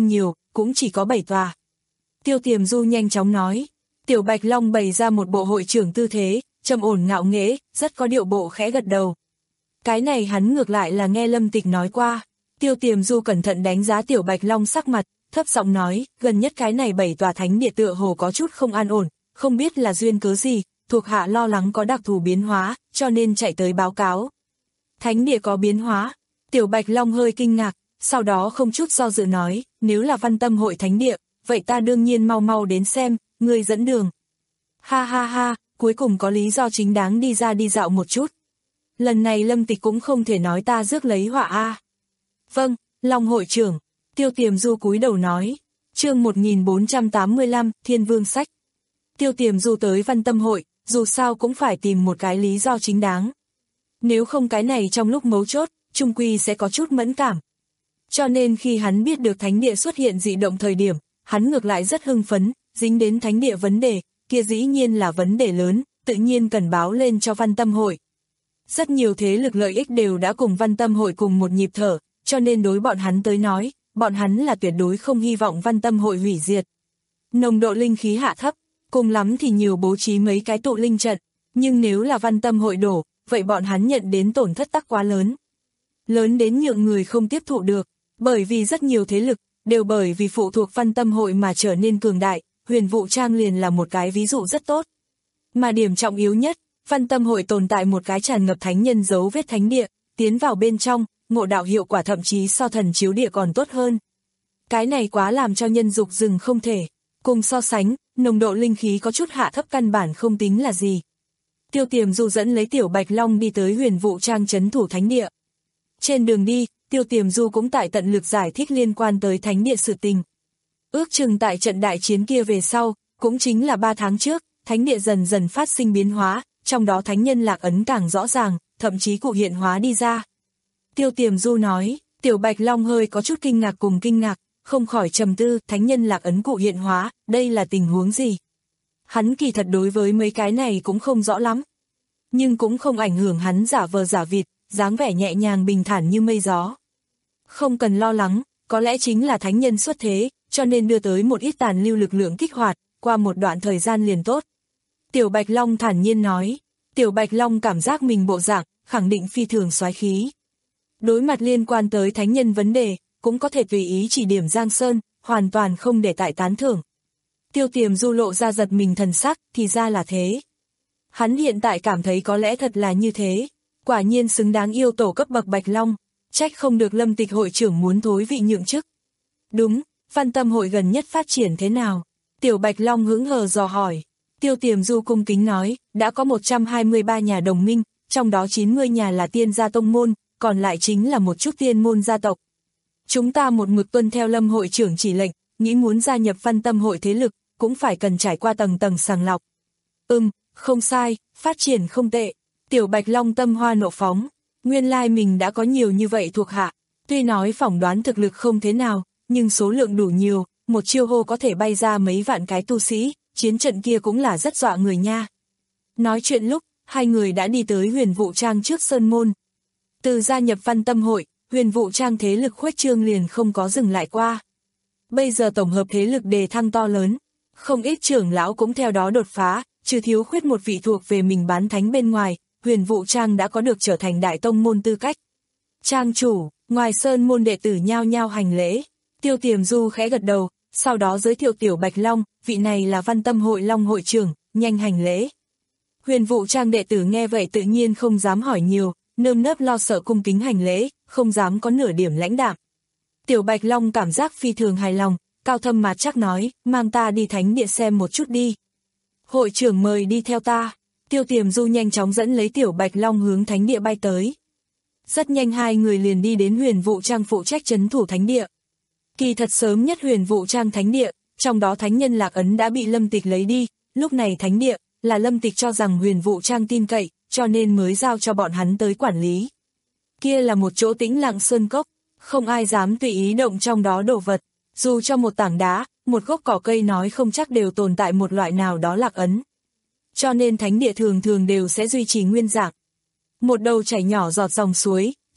cũng chỉ có bảy tòa. Tiêu Tiềm Du nhanh chóng nói. Tiểu Bạch Long bày ra một bộ hội trưởng tư thế, trầm ổn ngạo nghễ, rất có điệu bộ khẽ gật đầu. Cái này hắn ngược lại là nghe Lâm Tịch nói qua. Tiêu Tiềm Du cẩn thận đánh giá Tiểu Bạch Long sắc mặt, thấp giọng nói, gần nhất cái này bảy tòa thánh địa tựa hồ có chút không an ổn, không biết là duyên cớ gì, thuộc hạ lo lắng có đặc thù biến hóa, cho nên chạy tới báo cáo. Thánh địa có biến hóa? Tiểu Bạch Long hơi kinh ngạc, sau đó không chút do dự nói, nếu là Văn Tâm hội thánh địa, vậy ta đương nhiên mau mau đến xem, ngươi dẫn đường. Ha ha ha, cuối cùng có lý do chính đáng đi ra đi dạo một chút. Lần này Lâm Tịch cũng không thể nói ta rước lấy họa a. Vâng, Long hội trưởng. Tiêu Tiềm Du cúi đầu nói. Chương một nghìn bốn trăm tám mươi lăm, Thiên Vương sách. Tiêu Tiềm Du tới Văn Tâm hội, dù sao cũng phải tìm một cái lý do chính đáng. Nếu không cái này trong lúc mấu chốt, chung quy sẽ có chút mẫn cảm. Cho nên khi hắn biết được thánh địa xuất hiện dị động thời điểm, hắn ngược lại rất hưng phấn, dính đến thánh địa vấn đề, kia dĩ nhiên là vấn đề lớn, tự nhiên cần báo lên cho Văn Tâm hội. Rất nhiều thế lực lợi ích đều đã cùng Văn Tâm hội cùng một nhịp thở, cho nên đối bọn hắn tới nói, bọn hắn là tuyệt đối không hy vọng Văn Tâm hội hủy diệt. Nồng độ linh khí hạ thấp, cùng lắm thì nhiều bố trí mấy cái tụ linh trận, nhưng nếu là Văn Tâm hội đổ, vậy bọn hắn nhận đến tổn thất tắc quá lớn. Lớn đến nhượng người không tiếp thụ được, bởi vì rất nhiều thế lực, đều bởi vì phụ thuộc Văn Tâm hội mà trở nên cường đại, Huyền Vũ Trang liền là một cái ví dụ rất tốt. Mà điểm trọng yếu nhất, Văn Tâm hội tồn tại một cái tràn ngập thánh nhân dấu vết thánh địa, tiến vào bên trong, ngộ đạo hiệu quả thậm chí so thần chiếu địa còn tốt hơn. Cái này quá làm cho nhân dục dừng không thể. Cùng so sánh, nồng độ linh khí có chút hạ thấp căn bản không tính là gì. Tiêu Tiềm Du dẫn lấy Tiểu Bạch Long đi tới Huyền Vũ Trang trấn thủ thánh địa. Trên đường đi, Tiêu Tiềm Du cũng tại tận lực giải thích liên quan tới thánh địa sự tình. Ước chừng tại trận đại chiến kia về sau, cũng chính là ba tháng trước, thánh địa dần dần phát sinh biến hóa, trong đó thánh nhân lạc ấn càng rõ ràng, thậm chí cụ hiện hóa đi ra. Tiêu Tiềm Du nói, Tiểu Bạch Long hơi có chút kinh ngạc cùng kinh ngạc, không khỏi trầm tư, thánh nhân lạc ấn cụ hiện hóa, đây là tình huống gì? Hắn kỳ thật đối với mấy cái này cũng không rõ lắm. Nhưng cũng không ảnh hưởng hắn giả vờ giả vịt, dáng vẻ nhẹ nhàng bình thản như mây gió. Không cần lo lắng, có lẽ chính là thánh nhân xuất thế, cho nên đưa tới một ít tàn lưu lực lượng kích hoạt, qua một đoạn thời gian liền tốt. Tiểu Bạch Long thản nhiên nói, Tiểu Bạch Long cảm giác mình bộ dạng, khẳng định phi thường soái khí. Đối mặt liên quan tới thánh nhân vấn đề, cũng có thể tùy ý chỉ điểm Giang Sơn, hoàn toàn không để tại tán thưởng. Tiêu Tiềm Du lộ ra giật mình thần sắc, thì ra là thế. Hắn hiện tại cảm thấy có lẽ thật là như thế, quả nhiên xứng đáng yêu tổ cấp bậc Bạch Long, trách không được Lâm Tịch hội trưởng muốn thối vị nhượng chức. Đúng, Văn Tâm hội gần nhất phát triển thế nào? Tiểu Bạch Long hững hờ dò hỏi. Tiêu Tiềm Du cung kính nói, đã có một trăm hai mươi ba nhà đồng minh, trong đó chín mươi nhà là tiên gia tông môn, còn lại chính là một chút tiên môn gia tộc. Chúng ta một mực tuân theo Lâm hội trưởng chỉ lệnh, nghĩ muốn gia nhập Văn Tâm hội thế lực, cũng phải cần trải qua tầng tầng sàng lọc. Ừm, không sai, phát triển không tệ. Tiểu Bạch Long tâm hoa nộ phóng, nguyên lai mình đã có nhiều như vậy thuộc hạ, tuy nói phỏng đoán thực lực không thế nào, nhưng số lượng đủ nhiều, một chiêu hô có thể bay ra mấy vạn cái tu sĩ, chiến trận kia cũng là rất dọa người nha. Nói chuyện lúc, hai người đã đi tới Huyền Vũ Trang trước sơn môn. Từ gia nhập Văn Tâm hội, Huyền Vũ Trang thế lực khuếch trương liền không có dừng lại qua. Bây giờ tổng hợp thế lực đề thăng to lớn, không ít trưởng lão cũng theo đó đột phá, trừ thiếu khuyết một vị thuộc về mình bán thánh bên ngoài, Huyền Vũ Trang đã có được trở thành đại tông môn tư cách. Trang chủ, ngoài sơn môn đệ tử nhao nhao hành lễ, Tiêu Tiềm Du khẽ gật đầu, sau đó giới thiệu Tiểu Bạch Long, vị này là Văn Tâm hội Long hội trưởng, nhanh hành lễ. Huyền Vũ Trang đệ tử nghe vậy tự nhiên không dám hỏi nhiều, nơm nớp lo sợ cung kính hành lễ, không dám có nửa điểm lãnh đạm. Tiểu Bạch Long cảm giác phi thường hài lòng, cao thâm mà chắc nói, mang ta đi thánh địa xem một chút đi. Hội trưởng mời đi theo ta. Tiêu Tiềm Du nhanh chóng dẫn lấy Tiểu Bạch Long hướng thánh địa bay tới. Rất nhanh hai người liền đi đến Huyền Vũ Trang phụ trách trấn thủ thánh địa. Kỳ thật sớm nhất Huyền Vũ Trang thánh địa, trong đó thánh nhân lạc ấn đã bị Lâm Tịch lấy đi, lúc này thánh địa là Lâm Tịch cho rằng Huyền Vũ Trang tin cậy, cho nên mới giao cho bọn hắn tới quản lý. Kia là một chỗ tĩnh lặng sơn cốc, không ai dám tùy ý động trong đó đồ vật, dù cho một tảng đá, một gốc cỏ cây nói không chắc đều tồn tại một loại nào đó lạc ấn. Cho nên thánh địa thường thường đều sẽ duy trì nguyên dạng. Một đầu chảy nhỏ giọt dòng suối,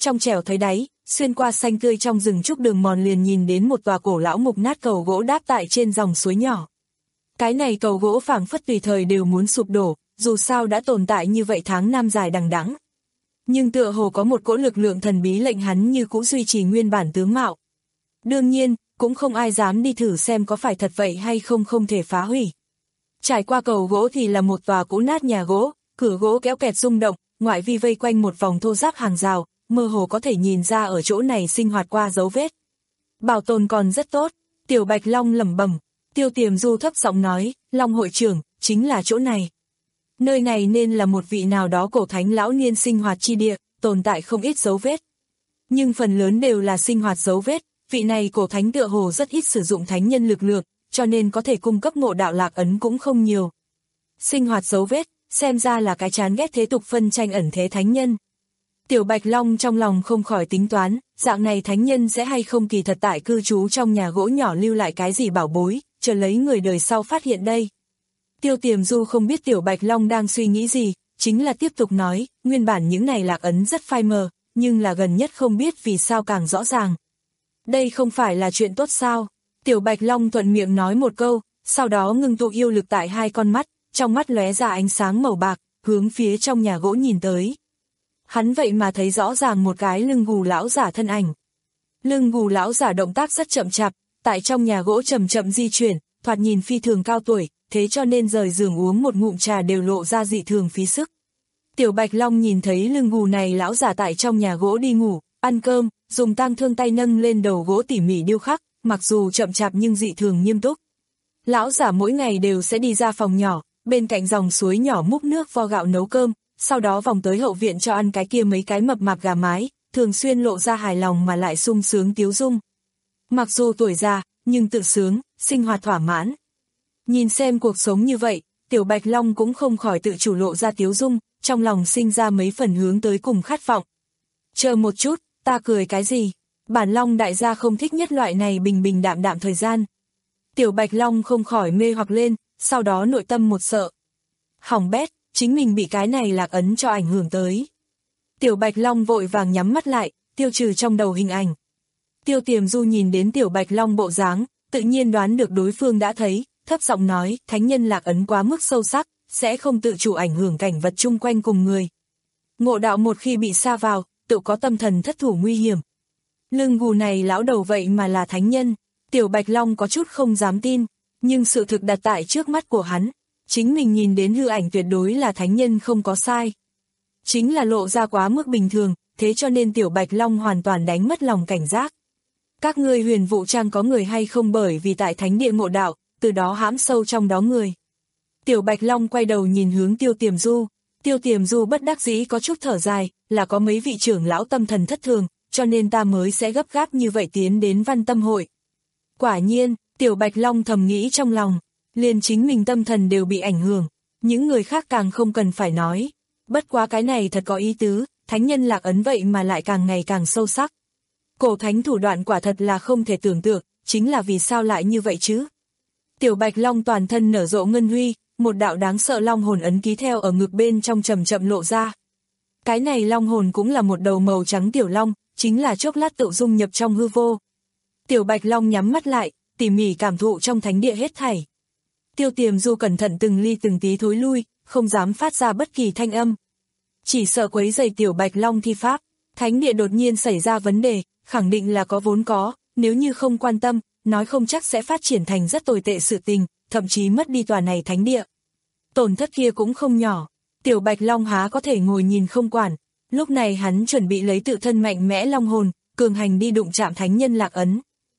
trong trẻo thấy đáy, xuyên qua xanh tươi trong rừng trúc đường mòn liền nhìn đến một tòa cổ lão mục nát cầu gỗ đáp tại trên dòng suối nhỏ. Cái này cầu gỗ phảng phất tùy thời đều muốn sụp đổ, dù sao đã tồn tại như vậy tháng năm dài đằng đẵng. Nhưng tựa hồ có một cỗ lực lượng thần bí lệnh hắn như cũ duy trì nguyên bản tướng mạo. Đương nhiên, cũng không ai dám đi thử xem có phải thật vậy hay không không thể phá hủy. Trải qua cầu gỗ thì là một tòa cũ nát nhà gỗ, cửa gỗ kéo kẹt rung động, ngoại vi vây quanh một vòng thô ráp hàng rào, mơ hồ có thể nhìn ra ở chỗ này sinh hoạt qua dấu vết. Bảo tồn còn rất tốt, Tiểu Bạch Long lẩm bẩm. Tiêu Tiềm Du thấp giọng nói, Long hội trưởng, chính là chỗ này. Nơi này nên là một vị nào đó cổ thánh lão niên sinh hoạt chi địa, tồn tại không ít dấu vết. Nhưng phần lớn đều là sinh hoạt dấu vết, vị này cổ thánh tựa hồ rất ít sử dụng thánh nhân lực lượng, cho nên có thể cung cấp ngộ đạo lạc ấn cũng không nhiều. Sinh hoạt dấu vết, xem ra là cái chán ghét thế tục phân tranh ẩn thế thánh nhân. Tiểu Bạch Long trong lòng không khỏi tính toán, dạng này thánh nhân sẽ hay không kỳ thật tại cư trú trong nhà gỗ nhỏ lưu lại cái gì bảo bối, chờ lấy người đời sau phát hiện đây. Tiêu Tiềm Du không biết Tiểu Bạch Long đang suy nghĩ gì, chính là tiếp tục nói, nguyên bản những này lạc ấn rất phai mờ, nhưng là gần nhất không biết vì sao càng rõ ràng. Đây không phải là chuyện tốt sao? Tiểu Bạch Long thuận miệng nói một câu, sau đó ngưng tụ yêu lực tại hai con mắt, trong mắt lóe ra ánh sáng màu bạc, hướng phía trong nhà gỗ nhìn tới. Hắn vậy mà thấy rõ ràng một cái lưng gù lão giả thân ảnh. Lưng gù lão giả động tác rất chậm chạp, tại trong nhà gỗ chậm chậm di chuyển, thoạt nhìn phi thường cao tuổi, thế cho nên rời giường uống một ngụm trà đều lộ ra dị thường phí sức. Tiểu Bạch Long nhìn thấy lưng gù này lão giả tại trong nhà gỗ đi ngủ, ăn cơm, dùng tang thương tay nâng lên đầu gỗ tỉ mỉ điêu khắc, mặc dù chậm chạp nhưng dị thường nghiêm túc. Lão giả mỗi ngày đều sẽ đi ra phòng nhỏ, bên cạnh dòng suối nhỏ múc nước vo gạo nấu cơm, sau đó vòng tới hậu viện cho ăn cái kia mấy cái mập mạp gà mái, thường xuyên lộ ra hài lòng mà lại sung sướng tiếu dung. Mặc dù tuổi già, nhưng tự sướng, sinh hoạt thỏa mãn. Nhìn xem cuộc sống như vậy, Tiểu Bạch Long cũng không khỏi tự chủ lộ ra tiếu dung, trong lòng sinh ra mấy phần hướng tới cùng khát vọng. Chờ một chút, ta cười cái gì? Bản Long đại gia không thích nhất loại này bình bình đạm đạm thời gian. Tiểu Bạch Long không khỏi mê hoặc lên, sau đó nội tâm một sợ. Hỏng bét, chính mình bị cái này lạc ấn cho ảnh hưởng tới. Tiểu Bạch Long vội vàng nhắm mắt lại, tiêu trừ trong đầu hình ảnh. Tiêu Tiềm Du nhìn đến Tiểu Bạch Long bộ dáng, tự nhiên đoán được đối phương đã thấy, thấp giọng nói, thánh nhân lạc ấn quá mức sâu sắc, sẽ không tự chủ ảnh hưởng cảnh vật chung quanh cùng người. Ngộ đạo một khi bị sa vào, tự có tâm thần thất thủ nguy hiểm. Lưng gù này lão đầu vậy mà là thánh nhân, Tiểu Bạch Long có chút không dám tin, nhưng sự thực đặt tại trước mắt của hắn, chính mình nhìn đến hư ảnh tuyệt đối là thánh nhân không có sai. Chính là lộ ra quá mức bình thường, thế cho nên Tiểu Bạch Long hoàn toàn đánh mất lòng cảnh giác. Các ngươi Huyền Vũ Trang có người hay không bởi vì tại thánh địa ngộ đạo, từ đó hãm sâu trong đó người. Tiểu Bạch Long quay đầu nhìn hướng Tiêu Tiềm Du, Tiêu Tiềm Du bất đắc dĩ có chút thở dài, là có mấy vị trưởng lão tâm thần thất thường, cho nên ta mới sẽ gấp gáp như vậy tiến đến Văn Tâm hội. Quả nhiên, Tiểu Bạch Long thầm nghĩ trong lòng, liền chính mình tâm thần đều bị ảnh hưởng, những người khác càng không cần phải nói. Bất quá cái này thật có ý tứ, thánh nhân lạc ấn vậy mà lại càng ngày càng sâu sắc. Cổ thánh thủ đoạn quả thật là không thể tưởng tượng, chính là vì sao lại như vậy chứ? Tiểu Bạch Long toàn thân nở rộ ngân huy, một đạo đáng sợ long hồn ấn ký theo ở ngực bên trong chậm chậm lộ ra. Cái này long hồn cũng là một đầu màu trắng tiểu long, chính là chốc lát tự dung nhập trong hư vô. Tiểu Bạch Long nhắm mắt lại, tỉ mỉ cảm thụ trong thánh địa hết thảy. Tiêu Tiềm Du cẩn thận từng ly từng tí thối lui, không dám phát ra bất kỳ thanh âm. Chỉ sợ quấy rầy Tiểu Bạch Long thi pháp, thánh địa đột nhiên xảy ra vấn đề, khẳng định là có vốn có, nếu như không quan tâm, nói không chắc sẽ phát triển thành rất tồi tệ sự tình, thậm chí mất đi tòa này thánh địa. Tổn thất kia cũng không nhỏ, Tiểu Bạch Long há có thể ngồi nhìn không quản, lúc này hắn chuẩn bị lấy tự thân mạnh mẽ long hồn, cường hành đi đụng chạm thánh nhân lạc ấn.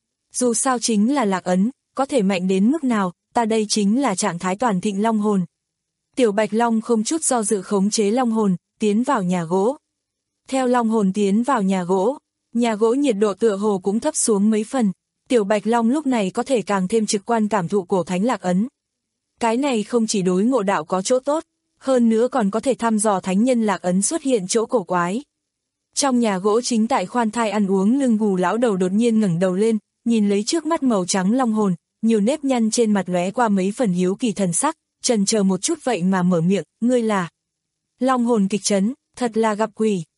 Dù sao chính là lạc ấn, có thể mạnh đến mức nào, ta đây chính là trạng thái toàn thịnh long hồn. Tiểu Bạch Long không chút do dự khống chế long hồn, tiến vào nhà gỗ. Theo long hồn tiến vào nhà gỗ, nhà gỗ nhiệt độ tựa hồ cũng thấp xuống mấy phần, Tiểu Bạch Long lúc này có thể càng thêm trực quan cảm thụ cổ thánh lạc ấn. Cái này không chỉ đối ngộ đạo có chỗ tốt, hơn nữa còn có thể thăm dò thánh nhân lạc ấn xuất hiện chỗ cổ quái. Trong nhà gỗ chính tại khoan thai ăn uống lưng gù lão đầu đột nhiên ngẩng đầu lên, nhìn lấy trước mắt màu trắng long hồn, nhiều nếp nhăn trên mặt lóe qua mấy phần hiếu kỳ thần sắc, chần chờ một chút vậy mà mở miệng, ngươi là. Long hồn kịch chấn, thật là gặp quỷ,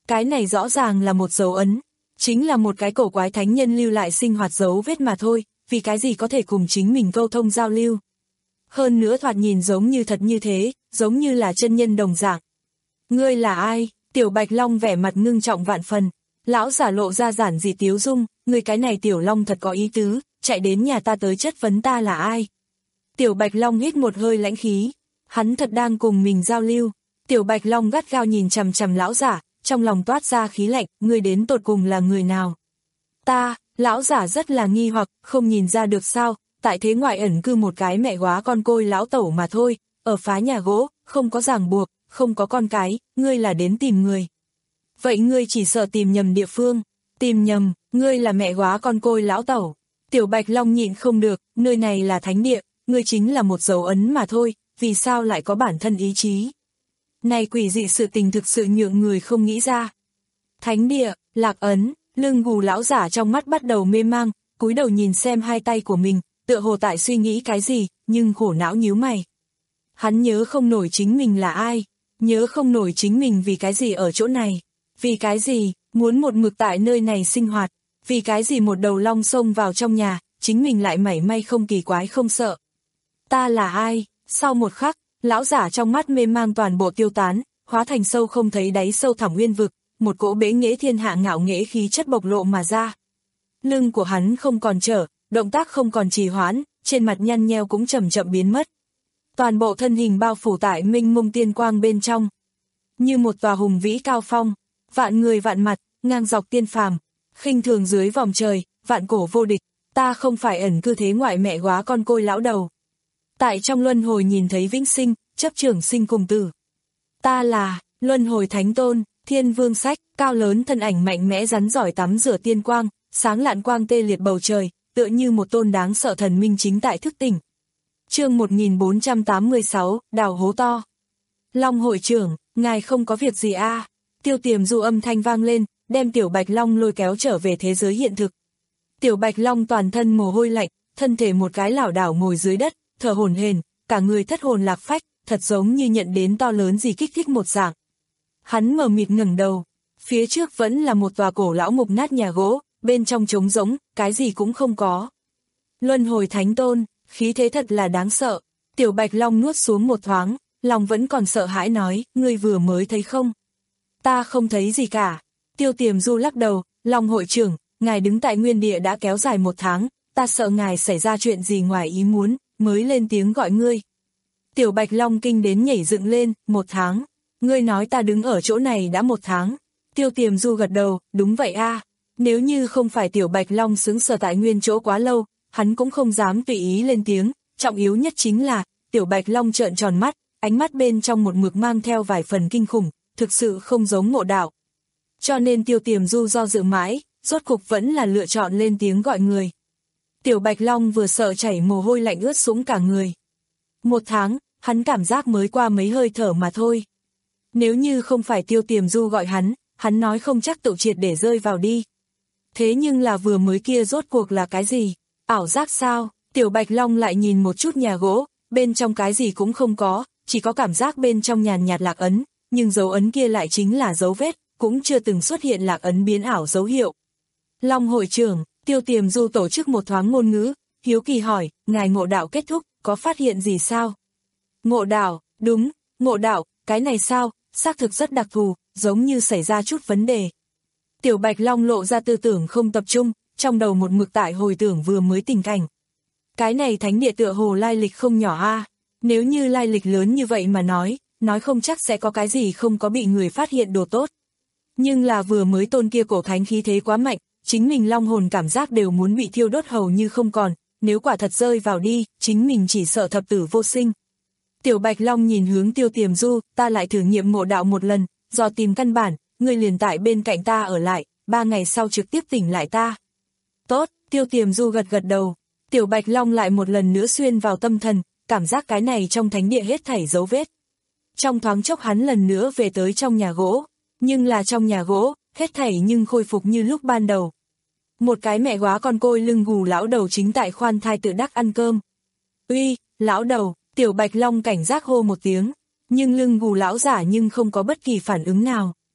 cái này rõ ràng là một dấu ấn, chính là một cái cổ quái thánh nhân lưu lại sinh hoạt dấu vết mà thôi, vì cái gì có thể cùng chính mình câu thông giao lưu. Hơn nữa thoạt nhìn giống như thật như thế, giống như là chân nhân đồng dạng. Ngươi là ai? Tiểu Bạch Long vẻ mặt ngưng trọng vạn phần. Lão giả lộ ra giản dị tiếu dung, ngươi cái này Tiểu Long thật có ý tứ, chạy đến nhà ta tới chất vấn ta là ai? Tiểu Bạch Long hít một hơi lãnh khí, hắn thật đang cùng mình giao lưu. Tiểu Bạch Long gắt gao nhìn chằm chằm lão giả, trong lòng toát ra khí lạnh, ngươi đến tột cùng là người nào? Ta, lão giả rất là nghi hoặc, không nhìn ra được sao, tại thế ngoại ẩn cư một cái mẹ góa con côi lão tẩu mà thôi, ở phá nhà gỗ, không có ràng buộc, không có con cái, ngươi là đến tìm người. Vậy ngươi chỉ sợ tìm nhầm địa phương, tìm nhầm, ngươi là mẹ góa con côi lão tẩu. Tiểu Bạch Long nhịn không được, nơi này là thánh địa, ngươi chính là một dấu ấn mà thôi, vì sao lại có bản thân ý chí? Này quỷ dị sự tình thực sự nhượng người không nghĩ ra. Thánh địa, lạc ấn, lưng gù lão giả trong mắt bắt đầu mê mang, cúi đầu nhìn xem hai tay của mình, tựa hồ tại suy nghĩ cái gì, nhưng khổ não nhíu mày. Hắn nhớ không nổi chính mình là ai, nhớ không nổi chính mình vì cái gì ở chỗ này, vì cái gì, muốn một mực tại nơi này sinh hoạt, vì cái gì một đầu long xông vào trong nhà, chính mình lại mảy may không kỳ quái không sợ. Ta là ai? Sau một khắc, lão giả trong mắt mê mang toàn bộ tiêu tán, hóa thành sâu không thấy đáy sâu thẳm nguyên vực, một cỗ bế nghệ thiên hạ ngạo nghễ khí chất bộc lộ mà ra. Lưng của hắn không còn trở, động tác không còn trì hoãn, trên mặt nhăn nheo cũng chậm chậm biến mất. Toàn bộ thân hình bao phủ tại minh mông tiên quang bên trong, như một tòa hùng vĩ cao phong, vạn người vạn mặt, ngang dọc tiên phàm, khinh thường dưới vòng trời, vạn cổ vô địch, ta không phải ẩn cư thế ngoại mẹ góa con côi lão đầu. Tại trong luân hồi nhìn thấy vĩnh sinh, chấp trưởng sinh cùng tử. Ta là, luân hồi thánh tôn, thiên vương sách, cao lớn thân ảnh mạnh mẽ rắn giỏi tắm rửa tiên quang, sáng lạn quang tê liệt bầu trời, tựa như một tôn đáng sợ thần minh chính tại thức tỉnh. Chương một nghìn bốn trăm tám mươi sáu, đào hố to. Long hội trưởng, ngài không có việc gì a? À? Tiêu Tiềm Du âm thanh vang lên, đem Tiểu Bạch Long lôi kéo trở về thế giới hiện thực. Tiểu Bạch Long toàn thân mồ hôi lạnh, thân thể một cái lảo đảo ngồi dưới đất, thở hổn hển, cả người thất hồn lạc phách, thật giống như nhận đến to lớn gì kích thích một dạng. Hắn mờ mịt ngẩng đầu, phía trước vẫn là một tòa cổ lão mục nát nhà gỗ, bên trong trống rỗng, cái gì cũng không có. Luân hồi thánh tôn, khí thế thật là đáng sợ. Tiểu Bạch Long nuốt xuống một thoáng, lòng vẫn còn sợ hãi nói, ngươi vừa mới thấy không? Ta không thấy gì cả. Tiêu Tiềm Du lắc đầu, Long hội trưởng, ngài đứng tại nguyên địa đã kéo dài một tháng, ta sợ ngài xảy ra chuyện gì ngoài ý muốn, mới lên tiếng gọi ngươi. Tiểu Bạch Long kinh đến nhảy dựng lên, một tháng. Ngươi nói ta đứng ở chỗ này đã một tháng. Tiêu Tiềm Du gật đầu, đúng vậy a. À. Nếu như không phải Tiểu Bạch Long xứng sở tại nguyên chỗ quá lâu, hắn cũng không dám tùy ý lên tiếng, trọng yếu nhất chính là, Tiểu Bạch Long trợn tròn mắt, ánh mắt bên trong một mực mang theo vài phần kinh khủng, thực sự không giống ngộ đạo. Cho nên Tiêu Tiềm Du do dự mãi, rốt cục vẫn là lựa chọn lên tiếng gọi người. Tiểu Bạch Long vừa sợ chảy mồ hôi lạnh ướt sũng cả người. Một tháng, hắn cảm giác mới qua mấy hơi thở mà thôi. Nếu như không phải Tiêu Tiềm Du gọi hắn, hắn nói không chắc tự triệt để rơi vào đi. Thế nhưng là vừa mới kia rốt cuộc là cái gì? Ảo giác sao? Tiểu Bạch Long lại nhìn một chút nhà gỗ, bên trong cái gì cũng không có, chỉ có cảm giác bên trong nhàn nhạt lạc ấn, nhưng dấu ấn kia lại chính là dấu vết, cũng chưa từng xuất hiện lạc ấn biến ảo dấu hiệu. Long hội trưởng, Tiêu Tiềm Du tổ chức một thoáng ngôn ngữ, hiếu kỳ hỏi, ngài ngộ đạo kết thúc, có phát hiện gì sao? Ngộ đạo, đúng, ngộ đạo, cái này sao, xác thực rất đặc thù, giống như xảy ra chút vấn đề. Tiểu Bạch Long lộ ra tư tưởng không tập trung, trong đầu một mực tại hồi tưởng vừa mới tình cảnh. Cái này thánh địa tựa hồ lai lịch không nhỏ a, nếu như lai lịch lớn như vậy mà nói, nói không chắc sẽ có cái gì không có bị người phát hiện đồ tốt. Nhưng là vừa mới tôn kia cổ thánh khí thế quá mạnh, chính mình long hồn cảm giác đều muốn bị thiêu đốt hầu như không còn, nếu quả thật rơi vào đi, chính mình chỉ sợ thập tử vô sinh. Tiểu Bạch Long nhìn hướng Tiêu Tiềm Du, ta lại thử nghiệm ngộ đạo một lần, do tìm căn bản, ngươi liền tại bên cạnh ta ở lại, ba ngày sau trực tiếp tỉnh lại ta. Tốt, Tiêu Tiềm Du gật gật đầu. Tiểu Bạch Long lại một lần nữa xuyên vào tâm thần, cảm giác cái này trong thánh địa hết thảy dấu vết. Trong thoáng chốc hắn lần nữa về tới trong nhà gỗ, nhưng là trong nhà gỗ, hết thảy nhưng khôi phục như lúc ban đầu. Một cái mẹ góa con côi lưng gù lão đầu chính tại khoan thai tự đắc ăn cơm. Uy, lão đầu, Tiểu Bạch Long cảnh giác hô một tiếng, nhưng lưng gù lão giả nhưng không có bất kỳ phản ứng nào.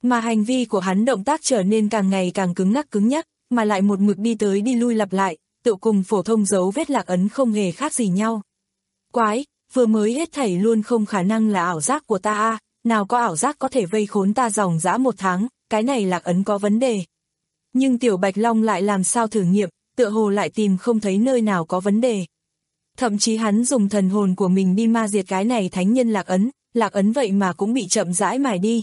mà hành vi của hắn động tác trở nên càng ngày càng cứng ngắc cứng nhắc, mà lại một mực đi tới đi lui lặp lại, tự cùng phổ thông dấu vết lạc ấn không hề khác gì nhau. Quái, vừa mới hết thảy luôn không khả năng là ảo giác của ta a, nào có ảo giác có thể vây khốn ta dòng dã một tháng, cái này lạc ấn có vấn đề. Nhưng Tiểu Bạch Long lại làm sao thử nghiệm, tựa hồ lại tìm không thấy nơi nào có vấn đề. Thậm chí hắn dùng thần hồn của mình đi ma diệt cái này thánh nhân lạc ấn, lạc ấn vậy mà cũng bị chậm rãi mài đi.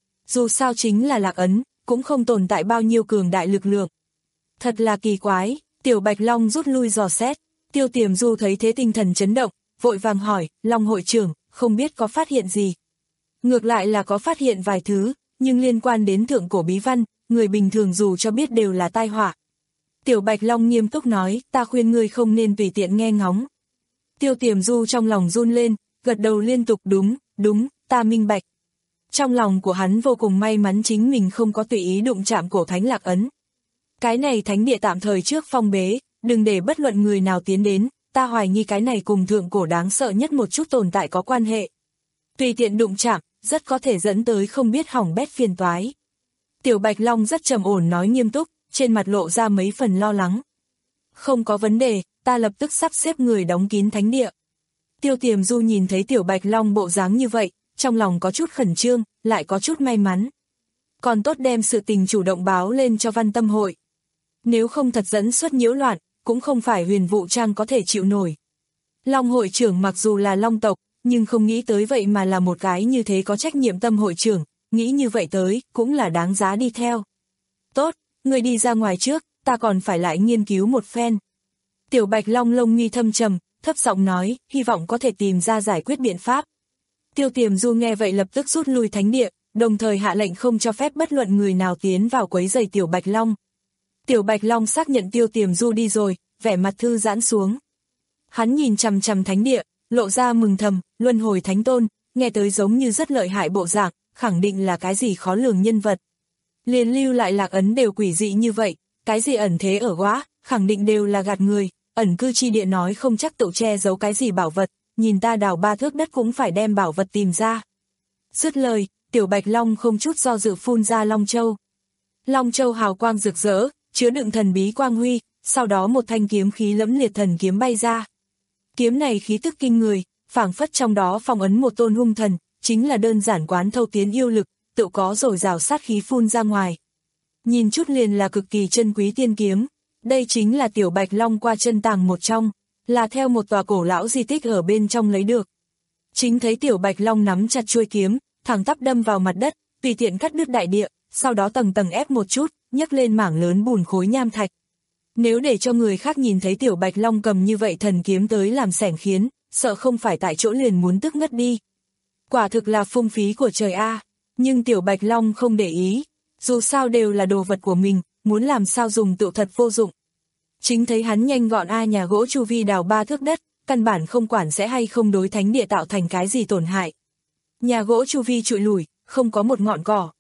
Dù sao chính là lạc ấn, cũng không tồn tại bao nhiêu cường đại lực lượng. Thật là kỳ quái, Tiểu Bạch Long rút lui dò xét, Tiêu Tiềm Du thấy thế tinh thần chấn động, vội vàng hỏi, Long hội trưởng, không biết có phát hiện gì. Ngược lại là có phát hiện vài thứ, nhưng liên quan đến thượng cổ bí văn, người bình thường dù cho biết đều là tai họa. Tiểu Bạch Long nghiêm túc nói, ta khuyên ngươi không nên tùy tiện nghe ngóng. Tiêu Tiềm Du trong lòng run lên, gật đầu liên tục đúng, đúng, ta minh bạch. Trong lòng của hắn vô cùng may mắn chính mình không có tùy ý đụng chạm cổ thánh lạc ấn. Cái này thánh địa tạm thời trước phong bế, đừng để bất luận người nào tiến đến, ta hoài nghi cái này cùng thượng cổ đáng sợ nhất một chút tồn tại có quan hệ. Tùy tiện đụng chạm, rất có thể dẫn tới không biết hỏng bét phiền toái. Tiểu Bạch Long rất trầm ổn nói nghiêm túc, trên mặt lộ ra mấy phần lo lắng. Không có vấn đề, ta lập tức sắp xếp người đóng kín thánh địa. Tiêu Tiềm Du nhìn thấy Tiểu Bạch Long bộ dáng như vậy, trong lòng có chút khẩn trương, lại có chút may mắn. Còn tốt đem sự tình chủ động báo lên cho Văn Tâm hội. Nếu không thật dẫn xuất nhiễu loạn, cũng không phải Huyền Vũ Trang có thể chịu nổi. Long hội trưởng mặc dù là Long tộc, nhưng không nghĩ tới vậy mà là một cái như thế có trách nhiệm tâm hội trưởng, nghĩ như vậy tới, cũng là đáng giá đi theo. Tốt, người đi ra ngoài trước, ta còn phải lại nghiên cứu một phen. Tiểu Bạch Long lông mi thâm trầm, thấp giọng nói, hy vọng có thể tìm ra giải quyết biện pháp. Tiêu Tiềm Du nghe vậy lập tức rút lui thánh địa, đồng thời hạ lệnh không cho phép bất luận người nào tiến vào quấy rầy Tiểu Bạch Long. Tiểu Bạch Long xác nhận Tiêu Tiềm Du đi rồi, vẻ mặt thư giãn xuống. Hắn nhìn chằm chằm thánh địa, lộ ra mừng thầm, luân hồi thánh tôn, nghe tới giống như rất lợi hại bộ dạng, khẳng định là cái gì khó lường nhân vật. Liền lưu lại lạc ấn đều quỷ dị như vậy, cái gì ẩn thế ở quá, khẳng định đều là gạt người, ẩn cư chi địa nói không chắc tự che giấu cái gì bảo vật, nhìn ta đào ba thước đất cũng phải đem bảo vật tìm ra. Dứt lời, Tiểu Bạch Long không chút do dự phun ra Long Châu. Long Châu hào quang rực rỡ, chứa đựng thần bí quang huy, sau đó một thanh kiếm khí lẫm liệt thần kiếm bay ra. Kiếm này khí tức kinh người, phảng phất trong đó phong ấn một tôn hung thần, chính là đơn giản quán thâu tiến yêu lực, tự có dồi dào sát khí phun ra ngoài. Nhìn chút liền là cực kỳ chân quý tiên kiếm, đây chính là Tiểu Bạch Long qua chân tàng một trong, là theo một tòa cổ lão di tích ở bên trong lấy được. Chính thấy Tiểu Bạch Long nắm chặt chuôi kiếm, thẳng tắp đâm vào mặt đất, tùy tiện cắt đứt đại địa, sau đó tầng tầng ép một chút, nhấc lên mảng lớn bùn khối nham thạch. Nếu để cho người khác nhìn thấy Tiểu Bạch Long cầm như vậy thần kiếm tới làm sẻng khiến, sợ không phải tại chỗ liền muốn tức ngất đi. Quả thực là phung phí của trời a, nhưng Tiểu Bạch Long không để ý, dù sao đều là đồ vật của mình, muốn làm sao dùng tự thật vô dụng. Chính thấy hắn nhanh gọn a nhà gỗ chu vi đào ba thước đất, căn bản không quản sẽ hay không đối thánh địa tạo thành cái gì tổn hại. Nhà gỗ chu vi trụi lủi, không có một ngọn cỏ.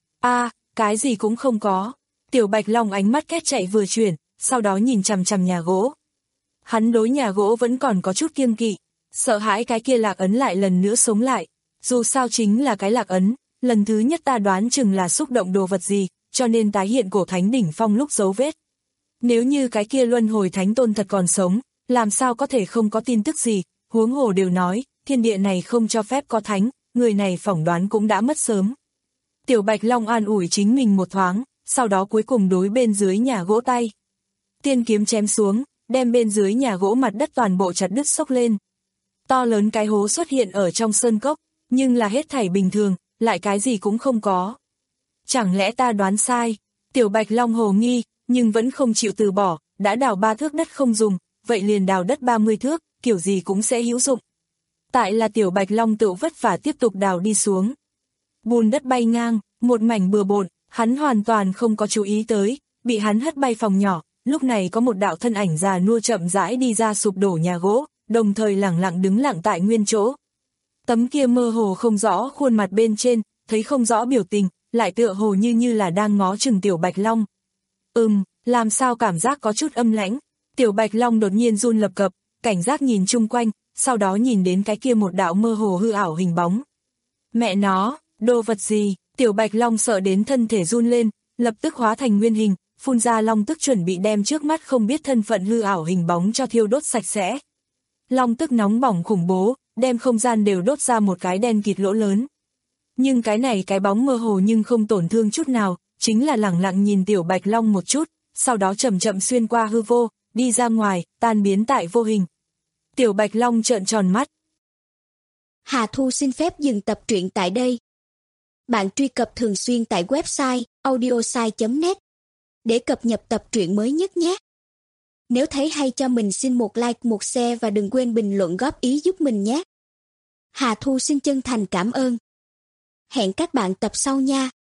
A, cái gì cũng không có. Tiểu Bạch Long ánh mắt két chạy vừa chuyển, sau đó nhìn chằm chằm nhà gỗ. Hắn đối nhà gỗ vẫn còn có chút kiêng kỵ, sợ hãi cái kia lạc ấn lại lần nữa sống lại. Dù sao chính là cái lạc ấn, lần thứ nhất ta đoán chừng là xúc động đồ vật gì, cho nên tái hiện cổ thánh đỉnh phong lúc dấu vết. Nếu như cái kia luân hồi thánh tôn thật còn sống, làm sao có thể không có tin tức gì, huống hồ đều nói, thiên địa này không cho phép có thánh, người này phỏng đoán cũng đã mất sớm. Tiểu Bạch Long an ủi chính mình một thoáng, sau đó cuối cùng đối bên dưới nhà gỗ tay. Tiên kiếm chém xuống, đem bên dưới nhà gỗ mặt đất toàn bộ chặt đứt xốc lên. To lớn cái hố xuất hiện ở trong sơn cốc, nhưng là hết thảy bình thường, lại cái gì cũng không có. Chẳng lẽ ta đoán sai? Tiểu Bạch Long hồ nghi, nhưng vẫn không chịu từ bỏ, đã đào ba thước đất không dùng, vậy liền đào đất ba mươi thước, kiểu gì cũng sẽ hữu dụng. Tại là Tiểu Bạch Long tự vất vả tiếp tục đào đi xuống. Bùn đất bay ngang, một mảnh bừa bộn, hắn hoàn toàn không có chú ý tới, bị hắn hất bay phòng nhỏ, lúc này có một đạo thân ảnh già nua chậm rãi đi ra sụp đổ nhà gỗ, đồng thời lẳng lặng đứng lặng tại nguyên chỗ. Tấm kia mơ hồ không rõ khuôn mặt bên trên, thấy không rõ biểu tình, lại tựa hồ như như là đang ngó chừng Tiểu Bạch Long. Ừm, làm sao cảm giác có chút âm lãnh. Tiểu Bạch Long đột nhiên run lập cập, cảnh giác nhìn chung quanh, sau đó nhìn đến cái kia một đạo mơ hồ hư ảo hình bóng. Mẹ nó, đồ vật gì? Tiểu Bạch Long sợ đến thân thể run lên, lập tức hóa thành nguyên hình, phun ra long tức chuẩn bị đem trước mắt không biết thân phận hư ảo hình bóng cho thiêu đốt sạch sẽ. Long tức nóng bỏng khủng bố, đem không gian đều đốt ra một cái đen kịt lỗ lớn. Nhưng cái này cái bóng mơ hồ nhưng không tổn thương chút nào, chính là lẳng lặng nhìn Tiểu Bạch Long một chút, sau đó chậm chậm xuyên qua hư vô, đi ra ngoài, tan biến tại vô hình. Tiểu Bạch Long trợn tròn mắt. Hà Thu xin phép dừng tập truyện tại đây. Bạn truy cập thường xuyên tại website audiosai chấm net để cập nhật tập truyện mới nhất nhé. Nếu thấy hay cho mình xin một like, một share và đừng quên bình luận góp ý giúp mình nhé. Hà Thu xin chân thành cảm ơn. Hẹn các bạn tập sau nha.